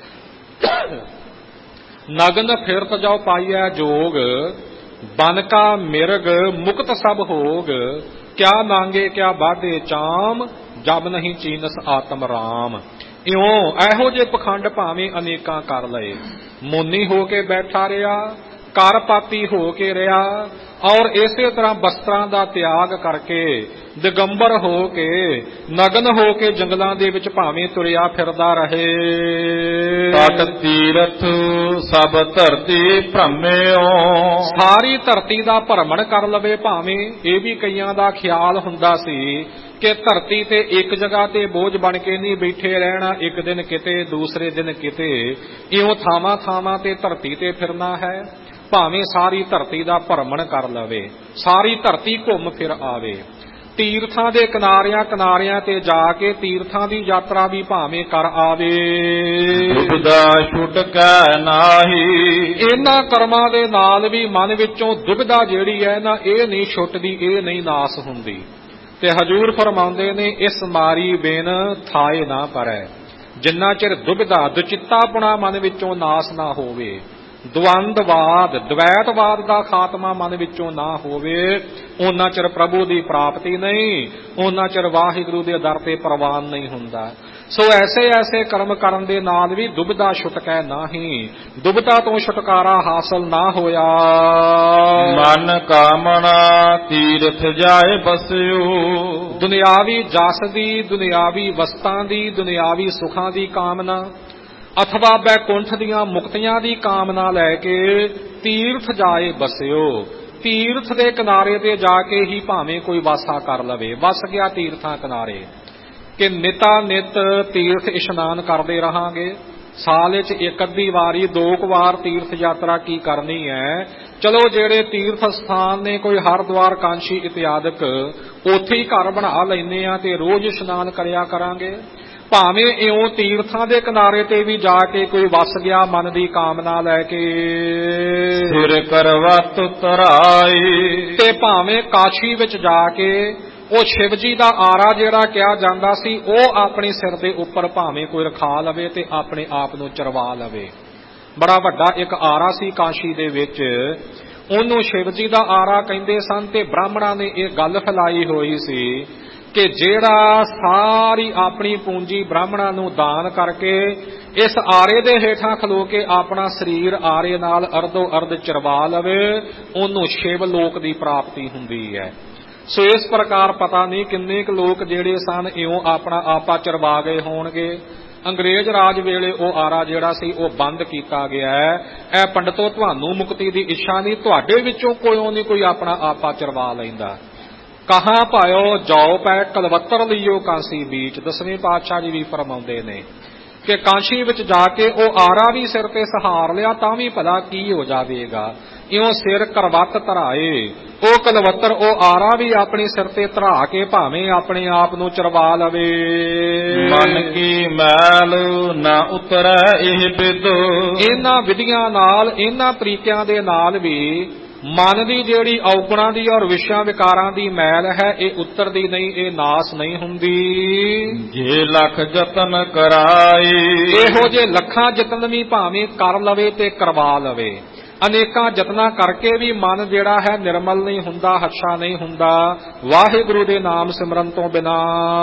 ਨਗਨ ਫਿਰਤ ਜਾਓ ਪਾਈਐ ਜੋਗ, ਬਨ ਕਾ ਮਿਰਗ ਮੁਕਤ ਸਭ ਹੋਗ। ਕਿਆ ਮੰਗੇ ਕਿਆ ਬਾਧੇ ਚਾਮ, ਜਬ ਨਹੀਂ ਚੀਨਸ ਆਤਮ ਰਾਮ। ਇਉਂ ਇਹੋ ਜਿਹੇ ਪਖੰਡ ਭਾਵੇਂ ਅਨੇਕਾਂ ਕਰ ਲਏ, ਮੋਨੀ ਹੋ ਕੇ ਬੈਠਾ ਰਿਹਾ, ਕਰਪਾਤੀ ਹੋ ਕੇ ਰਿਹਾ, ਔਰ ਇਸੇ ਤਰ੍ਹਾਂ ਵਸਤਰਾਂ ਦਾ ਤਿਆਗ ਕਰਕੇ ਦਿਗੰਬਰ ਹੋ ਕੇ ਨਗਨ ਹੋ ਕੇ ਜੰਗਲਾਂ ਦੇ ਵਿੱਚ ਭਾਵੇਂ ਤੁਰਿਆ ਫਿਰਦਾ ਰਹੇ। ਤਟ ਤੀਰਥ ਸਭ ਧਰਤੀ ਭ੍ਰਮਿਓ। ਸਾਰੀ ਧਰਤੀ ਦਾ ਭਰਮਣ ਕਰ ਲਵੇ ਭਾਵੇਂ। ਇਹ ਵੀ ਕਈਆਂ ਦਾ ਖਿਆਲ ਹੁੰਦਾ ਸੀ ਕਿ ਧਰਤੀ ਤੇ ਇੱਕ ਜਗ੍ਹਾ ਤੇ ਬੋਝ ਬਣ ਕੇ ਨਹੀਂ ਬੈਠੇ ਰਹਿਣਾ, ਇੱਕ ਦਿਨ ਕਿਤੇ ਦੂਸਰੇ ਦਿਨ ਕਿਤੇ, ਇਉਂ ਥਾਵਾਂ ਥਾਵਾਂ ਤੇ ਧਰਤੀ ਤੇ ਫਿਰਨਾ ਹੈ। ਭਾਵੇਂ ਸਾਰੀ ਧਰਤੀ ਦਾ ਭਰਮਣ ਕਰ ਲਵੇ, ਸਾਰੀ ਧਰਤੀ ਘੁੰਮ ਫਿਰ ਆਵੇ, ਤੀਰਥਾਂ ਦੇ ਕਿਨਾਰਿਆਂ ਕਿਨਾਰਿਆਂ ਤੇ ਜਾ ਕੇ ਤੀਰਥਾਂ ਦੀ ਯਾਤਰਾ ਵੀ ਭਾਵੇਂ ਕਰ ਆਵੇ। ਦੁਬਿਧਾ ਛੁਟਕੈ ਨਾਹੀ। ਇਹਨਾਂ ਕਰਮਾਂ ਦੇ ਨਾਲ ਵੀ ਮਨ ਵਿੱਚੋਂ ਦੁਬਿਧਾ ਜਿਹੜੀ ਹੈ ਨਾ, ਇਹ ਨਹੀਂ ਛੁੱਟਦੀ, ਇਹ ਨਹੀਂ ਨਾਸ ਹੁੰਦੀ। ਤੇ ਹਜੂਰ ਫਰਮਾਉਂਦੇ ਨੇ, ਇਸ ਮਾਰੀ ਬਿਨ ਥਾਏ ਨਾ ਪਰੈ। ਜਿੰਨਾ ਚਿਰ ਦੁਬਿਧਾ ਦੁਚਿੱਤਾਪੁਣਾ ਮਨ ਵਿੱਚੋਂ ਨਾਸ ਨਾ ਹੋਵੇ, ਦਵੰਦਵਾਦ ਦਵੈਤਵਾਦ ਦਾ ਖਾਤਮਾ ਮਨ ਵਿੱਚੋਂ ਨਾ ਹੋਵੇ, ਉਹਨਾਂ ਚਿਰ ਪ੍ਰਭੂ ਦੀ ਪ੍ਰਾਪਤੀ ਨਹੀਂ, ਉਹਨਾਂ ਚਿਰ ਵਾਹਿਗੁਰੂ ਦੇ ਦਰ ਤੇ ਪ੍ਰਵਾਨ ਨਹੀਂ ਹੁੰਦਾ। ਸੋ ਐਸੇ ਐਸੇ ਕਰਮ ਕਰਨ ਦੇ ਨਾਲ ਵੀ ਦੁਬਿਧਾ ਛੁਟਕੈ ਨਾਹੀਂ, ਦੁਬਿਧਾ ਤੋਂ ਛੁਟਕਾਰਾ ਹਾਸਲ ਨਾ ਹੋਇਆ। ਮਨ ਕਾਮਣਾ ਤੀਰਥ ਜਾਏ ਬਸਿਓ। ਦੁਨਿਆਵੀ ਜਸ ਦੀ, ਦੁਨਿਆਵੀ ਵਸਤਾਂ ਦੀ, ਦੁਨਿਆਵੀ ਸੁਖਾਂ ਦੀ ਕਾਮਨਾ, ਅਥਵਾ ਬੈਕੁੰਠ ਦੀਆਂ ਮੁਕਤੀਆਂ ਦੀ ਕਾਮਨਾ ਲੈ ਕੇ ਤੀਰਥ ਜਾਏ ਬਸਿਓ। ਤੀਰਥ ਦੇ ਕਿਨਾਰੇ ਤੇ ਜਾ ਕੇ ਹੀ ਭਾਵੇਂ ਕੋਈ ਵਾਸਾ ਕਰ ਲਵੇ, ਵਸ ਗਿਆ ਤੀਰਥਾਂ ਕਿਨਾਰੇ, ਕਿ ਨਿਤਾ ਨਿਤ ਤੀਰਥ ਇਸ਼ਨਾਨ ਕਰਦੇ ਰਹਾਂਗੇ। ਸਾਲ ਵਿੱਚ ਇੱਕ ਅੱਧੀ ਵਾਰੀ 2 ਵਾਰ ਤੀਰਥ ਯਾਤਰਾ ਕੀ ਕਰਨੀ ਹੈ। ਚਲੋ ਜਿਹੜੇ ਤੀਰਥ ਸਥਾਨ ਨੇ ਕੋਈ ਹਰਿਦੁਆਰ ਕਾਂਸ਼ੀ ਇਤਿਆਦਿਕ, ਉੱਥੇ ਹੀ ਘਰ ਬਣਾ ਲੈਨੇ ਆ ਤੇ ਰੋਜ਼ ਇਸ਼ਨਾਨ ਕਰਿਆ ਕਰਾਂਗੇ। ਭਾਵੇਂ ਇਉਂ ਤੀਰਥਾਂ ਦੇ ਕਿਨਾਰੇ ਤੇ ਵੀ ਜਾ ਕੇ ਕੋਈ ਵਸ ਗਿਆ ਮਨ ਦੀ ਕਾਮਨਾ ਲੈ ਕੇ, ਸਿਰ ਕਰਵਤ ਤਰਾਈ, ਤੇ ਭਾਵੇਂ ਕਾਸ਼ੀ ਵਿੱਚ ਜਾ ਕੇ ਉਹ ਸ਼ਿਵ ਜੀ ਦਾ ਆਰਾ ਜਿਹੜਾ ਕਿਹਾ ਜਾਂਦਾ ਸੀ ਉਹ ਆਪਣੇ ਸਿਰ ਦੇ ਉੱਪਰ ਭਾਵੇਂ ਕੋਈ ਰਖਾ ਲਵੇ ਤੇ ਆਪਣੇ ਆਪ ਨੂੰ ਚਰਵਾ ਲਵੇ। ਬੜਾ ਵੱਡਾ ਇੱਕ ਆਰਾ ਸੀ ਕਾਸ਼ੀ ਦੇ ਵਿੱਚ, ਉਹਨੂੰ ਸ਼ਿਵ ਜੀ ਦਾ ਆਰਾ ਕਹਿੰਦੇ ਸਨ। ਤੇ ਬ੍ਰਾਹਮਣਾਂ ਨੇ ਇਹ ਗੱਲ ਫੈਲਾਈ ਹੋਈ ਸੀ ਕਿ ਜਿਹੜਾ ਸਾਰੀ ਆਪਣੀ ਪੂੰਜੀ ਬ੍ਰਾਹਮਣਾਂ ਨੂੰ ਦਾਨ ਕਰਕੇ ਇਸ ਆਰੇ ਦੇ ਹੇਠਾਂ ਖਲੋ ਕੇ ਆਪਣਾ ਸਰੀਰ ਆਰੇ ਨਾਲ ਅਰਧੋ ਅਰਧ ਚਰਵਾ ਲਵੇ, ਉਹਨੂੰ ਸ਼ਿਵ ਲੋਕ ਦੀ ਪ੍ਰਾਪਤੀ ਹੁੰਦੀ ਹੈ। ਸੋ ਇਸ ਪ੍ਰਕਾਰ ਪਤਾ ਨਹੀਂ ਕਿੰਨੇ ਕੁ ਲੋਕ ਜਿਹੜੇ ਸਨ ਇਉਂ ਆਪਣਾ ਆਪਾ ਚਰਵਾ ਗਏ ਹੋਣਗੇ। ਅੰਗਰੇਜ਼ ਰਾਜ ਵੇਲੇ ਉਹ ਆਰਾ ਜਿਹੜਾ ਸੀ ਉਹ ਬੰਦ ਕੀਤਾ ਗਿਆ ਹੈ। ਇਹ ਪੰਡਤੋ ਤੁਹਾਨੂੰ ਮੁਕਤੀ ਦੀ ਇੱਛਾ ਨਹੀਂ, ਤੁਹਾਡੇ ਵਿੱਚੋਂ ਕੋਈ ਨਹੀਂ ਕੋਈ ਆਪਣਾ ਆਪਾ ਚਰਵਾ ਲੈਂਦਾ। ਕਹਾਂ ਪਾਇਓ ਜਾਓ ਪੈ ਕਲਵੱਤਰ ਲਈਓ ਕਾਂਸੀ ਬੀਚ। 10ਵੇਂ ਪਾਤਸ਼ਾਹ ਜੀ ਵੀ ਫਰਮਾਉਂਦੇ ਨੇ ਕਿ ਕਾਂਸ਼ੀ ਵਿੱਚ ਜਾ ਕੇ ਉਹ ਆਰਾ ਵੀ ਸਿਰ ਤੇ ਸਹਾਰ ਲਿਆ ਤਾਂ ਵੀ ਭਲਾ ਕੀ ਹੋ ਜਾਵੇਗਾ। ਇਉਂ ਸਿਰ ਕਰਵੱਤ ਧਰਾਏ, ਉਹ ਕਲਵੱਤਰ ਉਹ ਆਰਾ ਵੀ ਆਪਣੀ ਸਿਰ ਤੇ ਧਰਾ ਕੇ ਭਾਵੇਂ ਆਪਣੇ ਆਪ ਨੂੰ ਚਰਵਾ ਲਵੇ। ਮਨ ਕੀ ਮੈਲ ਨਾ ਉਤਰੈ ਇਹ ਬਿਦ, ਇਹਨਾਂ ਵਿਧੀਆਂ ਨਾਲ, ਇਹਨਾਂ ਤਰੀਕਿਆਂ ਦੇ ਨਾਲ ਵੀ ਮਨ ਦੀ ਜਿਹੜੀ ਔਗੁਣਾਂ ਦੀ ਔਰ ਵਿਸ਼ਿਆਂ ਵਿਕਾਰਾਂ ਦੀ ਮੈਲ ਹੈ ਇਹ ਉਤਰਦੀ ਨਹੀਂ, ਇਹ ਨਾਸ ਨਹੀਂ ਹੁੰਦੀ। ਜੇ ਲੱਖ ਯਤਨ ਕਰਾਈ, ਇਹੋ ਜੇ ਲੱਖਾਂ ਯਤਨ ਵੀ ਭਾਵੇਂ ਕਰ ਲਵੇ ਤੇ ਕਰਵਾ ਲਵੇ, ਅਨੇਕਾਂ ਯਤਨਾਂ ਕਰਕੇ ਵੀ ਮਨ ਜਿਹੜਾ ਹੈ ਨਿਰਮਲ ਨਹੀਂ ਹੁੰਦਾ, ਹੱਛਾ ਨਹੀਂ ਹੁੰਦਾ ਵਾਹਿਗੁਰੂ ਦੇ ਨਾਮ ਸਿਮਰਨ ਤੋਂ ਬਿਨਾ।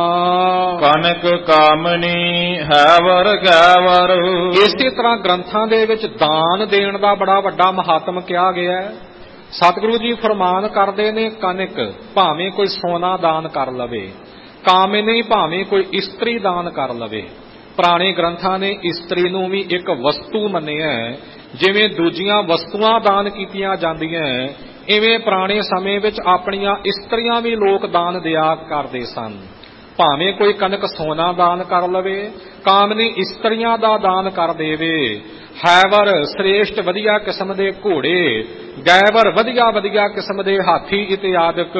ਕਨਕ ਕਾਮਨੀ ਹੈ ਵਰ ਗੈਵਰ, ਇਸੇ ਤਰ੍ਹਾਂ ਗ੍ਰੰਥਾਂ ਦੇ ਵਿੱਚ ਦਾਨ ਦੇਣ ਦਾ ਬੜਾ ਵੱਡਾ ਮਹਾਤਮ ਕਿਹਾ ਗਿਆ ਹੈ। ਸਤਿਗੁਰੂ ਜੀ ਫਰਮਾਨ ਕਰਦੇ ਨੇ, ਕਨਕ ਭਾਵੇਂ ਕੋਈ ਸੋਨਾ ਦਾਨ ਕਰ ਲਵੇ, ਕਾਮਨੀ ਭਾਵੇਂ ਕੋਈ ਇਸਤਰੀ ਦਾਨ ਕਰ ਲਵੇ। ਪੁਰਾਣੇ ਗ੍ਰੰਥਾਂ ਨੇ ਇਸਤਰੀ ਨੂੰ ਵੀ ਇੱਕ ਵਸਤੂ ਮੰਨਿਆ, ਜਿਵੇਂ ਦੂਜੀਆਂ ਵਸਤੂਆਂ ਦਾਨ ਕੀਤੀਆਂ ਜਾਂਦੀਆਂ ਇਵੇਂ ਪੁਰਾਣੇ ਸਮੇਂ ਵਿੱਚ ਆਪਣੀਆਂ ਇਸਤਰੀਆਂ ਵੀ ਲੋਕ ਦਾਨ ਦਿਆ ਕਰਦੇ ਸਨ। ਭਾਵੇਂ ਕੋਈ ਕਨਕ ਸੋਨਾ ਦਾਨ ਕਰ ਲਵੇ, ਕਾਮਨੀ ਇਸਤਰੀਆਂ ਦਾ ਦਾਨ ਕਰ ਦੇਵੇ। ਹੈਵਰ ਸ੍ਰੇਸ਼ਟ ਵਧੀਆ ਕਿਸਮ ਦੇ ਘੋੜੇ, ਗੈਵਰ ਵਧੀਆ ਵਧੀਆ ਕਿਸਮ ਦੇ ਹਾਥੀ ਇਤਿਆਦਿਕ।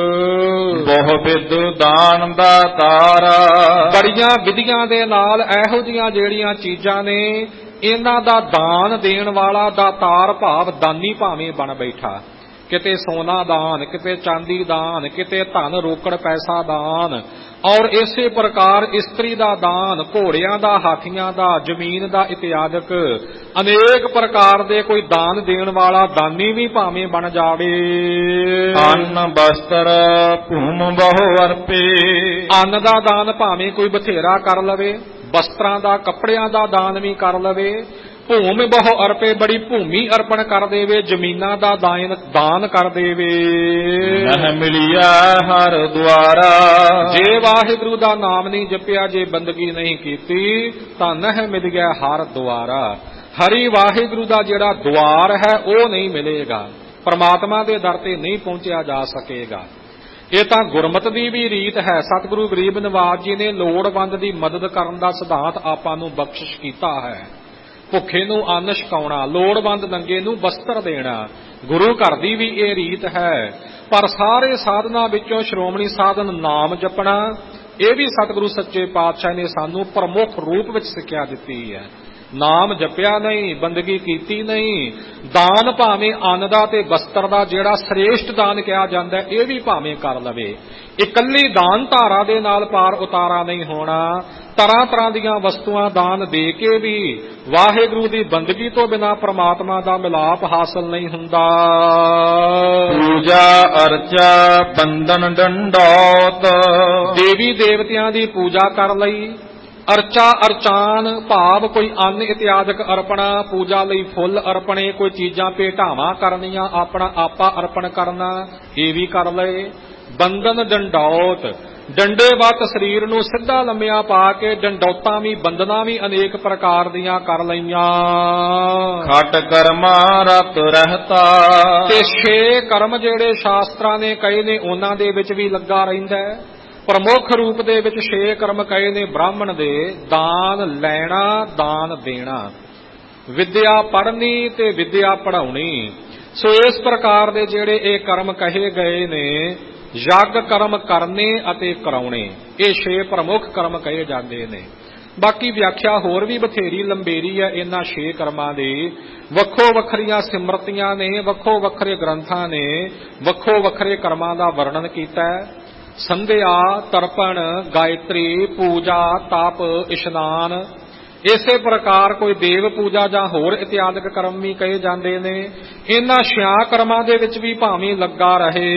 ਬਹੁ ਵਿਦ ਦਾਨ ਦਾ ਤਾਰਾ, ਬੜੀਆਂ ਵਿਧੀਆਂ ਦੇ ਨਾਲ ਇਹੋ ਜਿਹੀਆਂ ਜਿਹੜੀਆਂ ਚੀਜ਼ਾਂ ਨੇ ਇਹਨਾਂ ਦਾ ਦਾਨ ਦੇਣ ਵਾਲਾ ਦਾਤਾਰ ਭਾਵ ਦਾਨੀ ਭਾਵੇਂ ਬਣ ਬੈਠਾ। ਕਿਤੇ ਸੋਨਾ ਦਾਨ, ਕਿਤੇ ਚਾਂਦੀ ਦਾਨ, ਕਿਤੇ ਧਨ ਰੋਕੜ ਪੈਸਾ ਦਾਨ, ਔਰ ਇਸੇ ਪ੍ਰਕਾਰ ਇਸਤਰੀ ਦਾ ਦਾਨ, ਘੋੜਿਆਂ ਦਾ, ਹਾਥੀਆਂ ਦਾ, ਜ਼ਮੀਨ ਦਾ ਇਤਿਆਦਿਕ ਅਨੇਕ ਪ੍ਰਕਾਰ ਦੇ ਕੋਈ ਦਾਨ ਦੇਣ ਵਾਲਾ ਦਾਨੀ ਵੀ ਭਾਵੇਂ ਬਣ ਜਾਵੇ। ਅੰਨ ਬਸਤਰ ਭੂਮ ਬਹੁ ਅਰਪੇ, ਅੰਨ ਦਾ ਦਾਨ ਭਾਵੇਂ ਕੋਈ ਬਥੇਰਾ ਕਰ ਲਵੇ, ਵਸਤਰਾਂ ਦਾ, ਕੱਪੜਿਆਂ ਦਾ ਦਾਨ ਵੀ ਕਰ ਲਵੇ। ਭੂਮ ਬਹੁ ਅਰਪੇ, ਬੜੀ ਭੂਮੀ ਅਰਪਣ ਕਰ ਦੇਵੇ, ਜ਼ਮੀਨਾਂ ਦਾ ਦਾਨ ਕਰ ਦੇਵੇ। ਨਹਿ ਮਿਲਿਆ ਹਰ ਦੁਆਰਾ, ਜੇ ਵਾਹਿਗੁਰੂ ਦਾ ਨਾਮ ਨਹੀਂ ਜਪਿਆ, ਜੇ ਬੰਦਗੀ ਨਹੀਂ ਕੀਤੀ ਤਾਂ ਨਹਿ ਮਿਲ ਗਿਆ ਹਰ ਦੁਆਰਾ। ਹਰੀ ਵਾਹਿਗੁਰੂ ਦਾ ਜਿਹੜਾ ਦੁਆਰ ਹੈ ਉਹ ਨਹੀਂ ਮਿਲੇਗਾ, ਪਰਮਾਤਮਾ ਦੇ ਦਰ ਤੇ ਨਹੀਂ ਪਹੁੰਚਿਆ ਜਾ ਸਕੇਗਾ। ਇਹ ਤਾਂ ਗੁਰਮਤਿ ਦੀ ਵੀ ਰੀਤ ਹੈ। ਸਤਿਗੁਰੂ ਗਰੀਬ ਨਿਵਾਜ ਜੀ ਨੇ ਲੋੜਵੰਦ ਦੀ ਮਦਦ ਕਰਨ ਦਾ ਸਿਧਾਂਤ ਆਪਾਂ ਨੂੰ ਬਖਸ਼ਿਸ਼ ਕੀਤਾ ਹੈ। ਭੁੱਖੇ ਨੂੰ ਅੰਨ ਛਕਾਉਣਾ, ਲੋੜਵੰਦ ਨੰਗੇ ਨੂੰ ਵਸਤਰ ਦੇਣਾ, ਗੁਰੂ ਘਰ ਦੀ ਵੀ ਇਹ ਰੀਤ ਹੈ। ਪਰ ਸਾਰੇ ਸਾਧਨਾਂ ਵਿੱਚੋਂ ਸ਼੍ਰੋਮਣੀ ਸਾਧਨ ਨਾਮ ਜਪਣਾ, ਇਹ ਵੀ ਸਤਿਗੁਰੂ ਸੱਚੇ ਪਾਤਸ਼ਾਹ ਨੇ ਸਾਨੂੰ ਪ੍ਰਮੁੱਖ ਰੂਪ ਵਿੱਚ ਸਿੱਖਿਆ ਦਿੱਤੀ ਹੈ। ਨਾਮ ਜਪਿਆ ਨਹੀਂ, ਬੰਦਗੀ ਕੀਤੀ ਨਹੀਂ, ਦਾਨ ਭਾਵੇਂ ਅੰਨ ਦਾ ਤੇ ਵਸਤਰ ਦਾ ਜਿਹੜਾ ਸ੍ਰੇਸ਼ਟ ਦਾਨ ਕਿਹਾ ਜਾਂਦਾ ਇਹ ਵੀ ਭਾਵੇਂ ਕਰ ਲਵੇ। ਇਕੱਲੀ ਦਾਨ ਧਾਰਾ ਦੇ ਨਾਲ ਪਾਰ ਉਤਾਰਾ ਨਹੀਂ ਹੋਣਾ। ਤਰ੍ਹਾਂ ਤਰ੍ਹਾਂ ਦੀਆਂ ਵਸਤੂਆਂ ਦਾਨ ਦੇ ਕੇ ਵੀ ਵਾਹਿਗੁਰੂ ਦੀ ਬੰਦਗੀ ਤੋਂ ਬਿਨਾਂ ਪ੍ਰਮਾਤਮਾ ਦਾ ਮਿਲਾਪ ਹਾਸਲ ਨਹੀਂ ਹੁੰਦਾ। ਪੂਜਾ ਅਰਚਾ ਬੰਦਨ ਡੰਡੌਤ, ਦੇਵੀ ਦੇਵਤਿਆਂ ਦੀ ਪੂਜਾ ਕਰ ਲਈ। ਅਰਚਾ ਅਰਚਾਨ ਭਾਵ ਕੋਈ ਅੰਨ ਇਤਿਆਦਿਕ ਅਰਪਣਾ, ਪੂਜਾ ਲਈ ਫੁੱਲ ਅਰਪਣੇ, ਕੋਈ ਚੀਜ਼ਾਂ ਭੇਟਾਵਾਂ ਕਰਨੀਆਂ, ਆਪਣਾ ਆਪਾ ਅਰਪਣ ਕਰਨਾ, ਇਹ ਵੀ ਕਰ ਲਏ। ਬੰਦਨ ਡੰਡੌਤ ਡੰਡੇਵਤ ਸਰੀਰ ਨੂੰ ਸਿੱਧਾ ਲੰਮਿਆ ਪਾ ਕੇ ਡੰਡੌਤਾਂ ਵੀ ਬੰਦਨਾ ਵੀ ਅਨੇਕ ਪ੍ਰਕਾਰ ਦੀਆਂ ਕਰ ਲਈਆਂ। ਖਟ ਕਰਮਾ ਰਤ ਰਹਿਤਾ, ਤੇ 6 ਕਰਮ ਜਿਹੜੇ ਸ਼ਾਸਤਰਾਂ ਨੇ ਕਹੇ ਨੇ ਉਹਨਾਂ ਦੇ ਵਿੱਚ ਵੀ ਲੱਗਾ ਰਹਿੰਦਾ ਹੈ। ਪ੍ਰਮੁੱਖ ਰੂਪ ਦੇ ਵਿੱਚ 6 ਕਰਮ ਕਹੇ ਨੇ ਬ੍ਰਾਹਮਣ ਦੇ, ਦਾਨ ਲੈਣਾ, ਦਾਨ ਦੇਣਾ, ਵਿਦਿਆ ਪੜ੍ਹਨੀ ਤੇ ਵਿਦਿਆ ਪੜ੍ਹਾਉਣੀ। ਸੋ ਇਸ ਪ੍ਰਕਾਰ ਦੇ ਜਿਹੜੇ ਇਹ ਕਰਮ ਕਹੇ ਗਏ ਨੇ, ਯੱਗ ਕਰਮ ਕਰਨੇ ਅਤੇ ਕਰਾਉਣੇ, ਇਹ 6 ਪ੍ਰਮੁੱਖ ਕਰਮ ਕਹੇ ਜਾਂਦੇ ਨੇ। ਬਾਕੀ ਵਿਆਖਿਆ ਹੋਰ ਵੀ ਬਥੇਰੀ ਲੰਬੇਰੀ ਹੈ ਇਹਨਾਂ 6 ਕਰਮਾਂ ਦੀ। ਵੱਖੋ ਵੱਖਰੀਆਂ ਸਿਮਰਤੀਆਂ ਨੇ, ਵੱਖੋ ਵੱਖਰੇ ਗ੍ਰੰਥਾਂ ਨੇ ਵੱਖੋ ਵੱਖਰੇ ਕਰਮਾਂ ਦਾ ਵਰਣਨ ਕੀਤਾ ਹੈ। ਸੰਧਿਆ, ਤਰਪਣ, ਗਾਇਤਰੀ, ਪੂਜਾ, ਤਪ, ਇਸ਼ਨਾਨ, ਇਸੇ ਪ੍ਰਕਾਰ ਕੋਈ ਦੇਵ ਪੂਜਾ ਜਾਂ ਹੋਰ ਇਤਿਆਦਿਕ ਕਰਮ ਵੀ ਕਹੇ ਜਾਂਦੇ ਨੇ। ਇਹਨਾਂ 6 ਕਰਮਾਂ ਦੇ ਵਿੱਚ ਵੀ ਭਾਵੇਂ ਲੱਗਾ ਰਹੇ।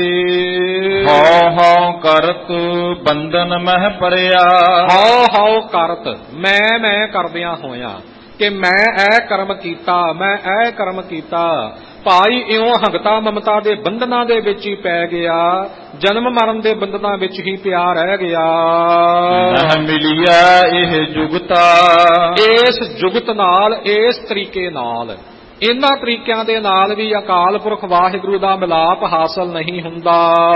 ਹਉ ਹਉ ਕਰਤ ਬੰਧਨ ਮਹਿ ਪਰਿਆ, ਹਉ ਹਉ ਕਰਤ, ਮੈਂ ਕਰਦਿਆਂ ਹੋਇਆਂ ਕਿ ਮੈਂ ਇਹ ਕਰਮ ਕੀਤਾ, ਮੈਂ ਇਹ ਕਰਮ ਕੀਤਾ। ਭਾਈ ਇਉਂ ਹੰਗਤਾ ਮਮਤਾ ਦੇ ਬੰਧਨਾਂ ਦੇ ਵਿੱਚ ਹੀ ਪੈ ਗਿਆ, ਜਨਮ ਮਰਨ ਦੇ ਬੰਧਨਾਂ ਵਿੱਚ ਹੀ ਪਿਆ ਰਹਿ ਗਿਆ। ਨਹਿ ਮਿਲਿਆ ਇਹ ਜੁਗਤਾ, ਇਸ ਜੁਗਤ ਨਾਲ, ਇਸ ਤਰੀਕੇ ਨਾਲ, ਇਹਨਾਂ ਤਰੀਕਿਆਂ ਦੇ ਨਾਲ ਵੀ ਅਕਾਲ ਪੁਰਖ ਵਾਹਿਗੁਰੂ ਦਾ ਮਿਲਾਪ ਹਾਸਲ ਨਹੀਂ ਹੁੰਦਾ।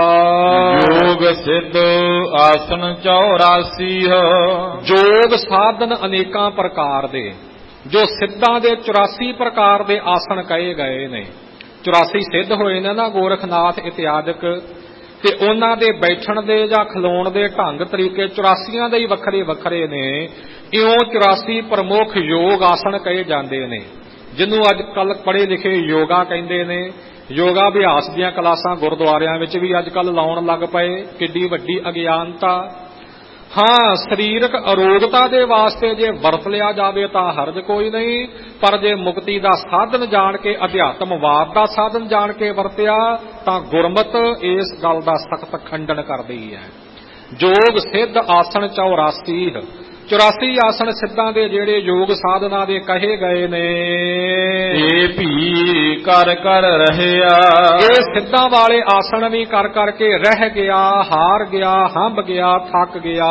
ਯੋਗ ਸਿੱਧ ਆਸਣ 84, ਯੋਗ ਸਾਧਨ ਅਨੇਕਾਂ ਪ੍ਰਕਾਰ ਦੇ, ਜੋ ਸਿੱਧਾਂ ਦੇ 84 ਪ੍ਰਕਾਰ ਦੇ ਆਸਣ ਕਹੇ ਗਏ ਨੇ। 84 ਸਿੱਧ ਹੋਏ ਨੇ ਨਾ ਗੋਰਖਨਾਥ ਇਤਿਆਦਿਕ, ਤੇ ਉਹਨਾਂ ਦੇ ਬੈਠਣ ਦੇ ਜਾਂ ਖਲੋਣ ਦੇ ਢੰਗ ਤਰੀਕੇ 84 ਦੇ ਹੀ ਵੱਖਰੇ ਵੱਖਰੇ ਨੇ। ਇਉਂ 84 ਪ੍ਰਮੁੱਖ ਯੋਗ ਆਸਣ ਕਹੇ ਜਾਂਦੇ ਨੇ, ਜਿਹਨੂੰ ਅੱਜ ਕੱਲ ਪੜ੍ਹੇ ਲਿਖੇ ਯੋਗਾ ਕਹਿੰਦੇ ਨੇ। ਯੋਗਾ ਅਭਿਆਸ ਦੀਆਂ ਕਲਾਸਾਂ ਗੁਰਦੁਆਰਿਆਂ ਵਿੱਚ ਵੀ ਅੱਜ ਕੱਲ ਲਾਉਣ ਲੱਗ ਪਏ। ਕਿੱਡੀ ਵੱਡੀ ਅਗਿਆਨਤਾ। ਹਾਂ, ਸਰੀਰਕ ਅਰੋਗਤਾ ਦੇ ਵਾਸਤੇ ਜੇ ਵਰਤ ਲਿਆ ਜਾਵੇ ਤਾਂ ਹਰਜ ਕੋਈ ਨਹੀਂ, ਪਰ ਜੇ ਮੁਕਤੀ ਦਾ ਸਾਧਨ ਜਾਣ ਕੇ, ਅਧਿਆਤਮਵਾਦ ਦਾ ਸਾਧਨ ਜਾਣ ਕੇ ਵਰਤਿਆ ਤਾਂ ਗੁਰਮਤ ਇਸ ਗੱਲ ਦਾ ਸਖਤ ਖੰਡਨ ਕਰਦੀ ਹੈ। ਯੋਗ ਸਿੱਧ ਆਸਣ 84, 84 ਆਸਣ ਸਿੱਧਾਂ ਦੇ ਜਿਹੜੇ ਯੋਗ ਸਾਧਨਾ ਦੇ ਕਹੇ ਗਏ ਨੇ। ਇਹ ਭੀ ਕਰ ਕਰ ਰਹਿਆ, ਇਹ ਸਿੱਧਾਂ ਵਾਲੇ ਆਸਣ ਵੀ ਕਰ ਕਰਕੇ ਰਹਿ ਗਿਆ, ਹਾਰ ਗਿਆ, ਹੰਭ ਗਿਆ, ਥੱਕ ਗਿਆ।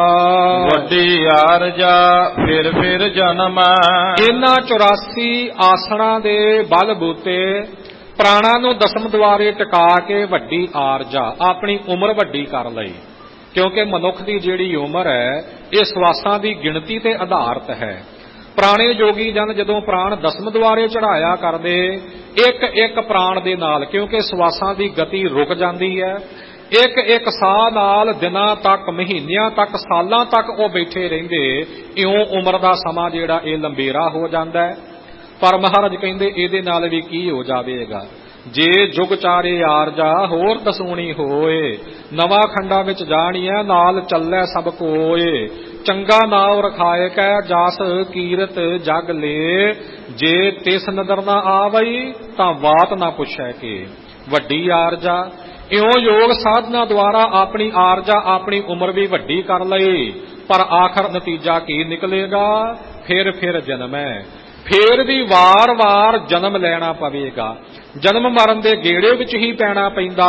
ਵੱਡੀ ਆਰਜਾ ਫਿਰ ਜਨਮ, ਇਹਨਾਂ 84 ਆਸਣਾਂ ਦੇ ਬਲ ਬੂਤੇ ਪ੍ਰਾਣਾਂ ਨੂੰ ਦਸਮ ਦੁਆਰੇ ਟਿਕਾ ਕੇ ਵੱਡੀ ਆਰਜਾ, ਆਪਣੀ ਉਮਰ ਵੱਡੀ ਕਰ ਲਈ। ਕਿਉਂਕਿ ਮਨੁੱਖ ਦੀ ਜਿਹੜੀ ਉਮਰ ਹੈ ਇਹ ਸਵਾਸਾਂ ਦੀ ਗਿਣਤੀ ਤੇ ਆਧਾਰਿਤ ਹੈ। ਪੁਰਾਣੇ ਯੋਗੀ ਜਨ ਜਦੋਂ ਪ੍ਰਾਣ ਦਸਮ ਦੁਆਰੇ ਚੜਾਇਆ ਕਰਦੇ, ਇੱਕ ਇੱਕ ਪ੍ਰਾਣ ਦੇ ਨਾਲ, ਕਿਉਂਕਿ ਸਵਾਸਾਂ ਦੀ ਗਤੀ ਰੁਕ ਜਾਂਦੀ ਹੈ, ਇੱਕ ਇੱਕ ਸਾਹ ਨਾਲ ਦਿਨਾਂ ਤੱਕ, ਮਹੀਨਿਆਂ ਤੱਕ, ਸਾਲਾਂ ਤੱਕ ਉਹ ਬੈਠੇ ਰਹਿੰਦੇ। ਇਉਂ ਉਮਰ ਦਾ ਸਮਾਂ ਜਿਹੜਾ ਇਹ ਲੰਬੇਰਾ ਹੋ ਜਾਂਦਾ ਹੈ। ਪਰ ਮਹਾਰਾਜ ਕਹਿੰਦੇ ਇਹਦੇ ਨਾਲ ਵੀ ਕੀ ਹੋ ਜਾਵੇਗਾ, ਜੇ ਜੁਗ ਚਾਰੇ ਆਰਜਾ ਹੋਰ ਦਸੂਣੀ ਹੋਏ, ਨਵਾਂ ਖੰਡਾ ਵਿੱਚ ਜਾਣੀਐ ਨਾਲ ਚੱਲੈ ਸਭ ਕੋਏ। ਚੰਗਾ ਨਾਉ ਰਖਾਏ ਕੈ ਜਸ ਕੀਰਤ ਜਗ ਲੇ, ਜੇ ਤਿਸ ਨਦਰ ਨਾ ਆਵਈ ਤਾਂ ਬਾਤ ਨਾ ਪੁੱਛੈ ਕੇ। ਵੱਡੀ ਆਰਜਾ, ਇਉਂ ਯੋਗ ਸਾਧਨਾ ਦੁਆਰਾ ਆਪਣੀ ਆਰਜਾ, ਆਪਣੀ ਉਮਰ ਵੀ ਵੱਡੀ ਕਰ ਲਈ। ਪਰ ਆਖਰ ਨਤੀਜਾ ਕੀ ਨਿਕਲੇਗਾ? ਫਿਰ ਜਨਮੈ, ਫੇਰ ਵੀ ਵਾਰ-ਵਾਰ ਜਨਮ ਲੈਣਾ ਪਵੇਗਾ। ਜਨਮ ਮਰਨ ਦੇ ਗੇੜੇ ਵਿੱਚ ਹੀ ਪੈਣਾ ਪੈਂਦਾ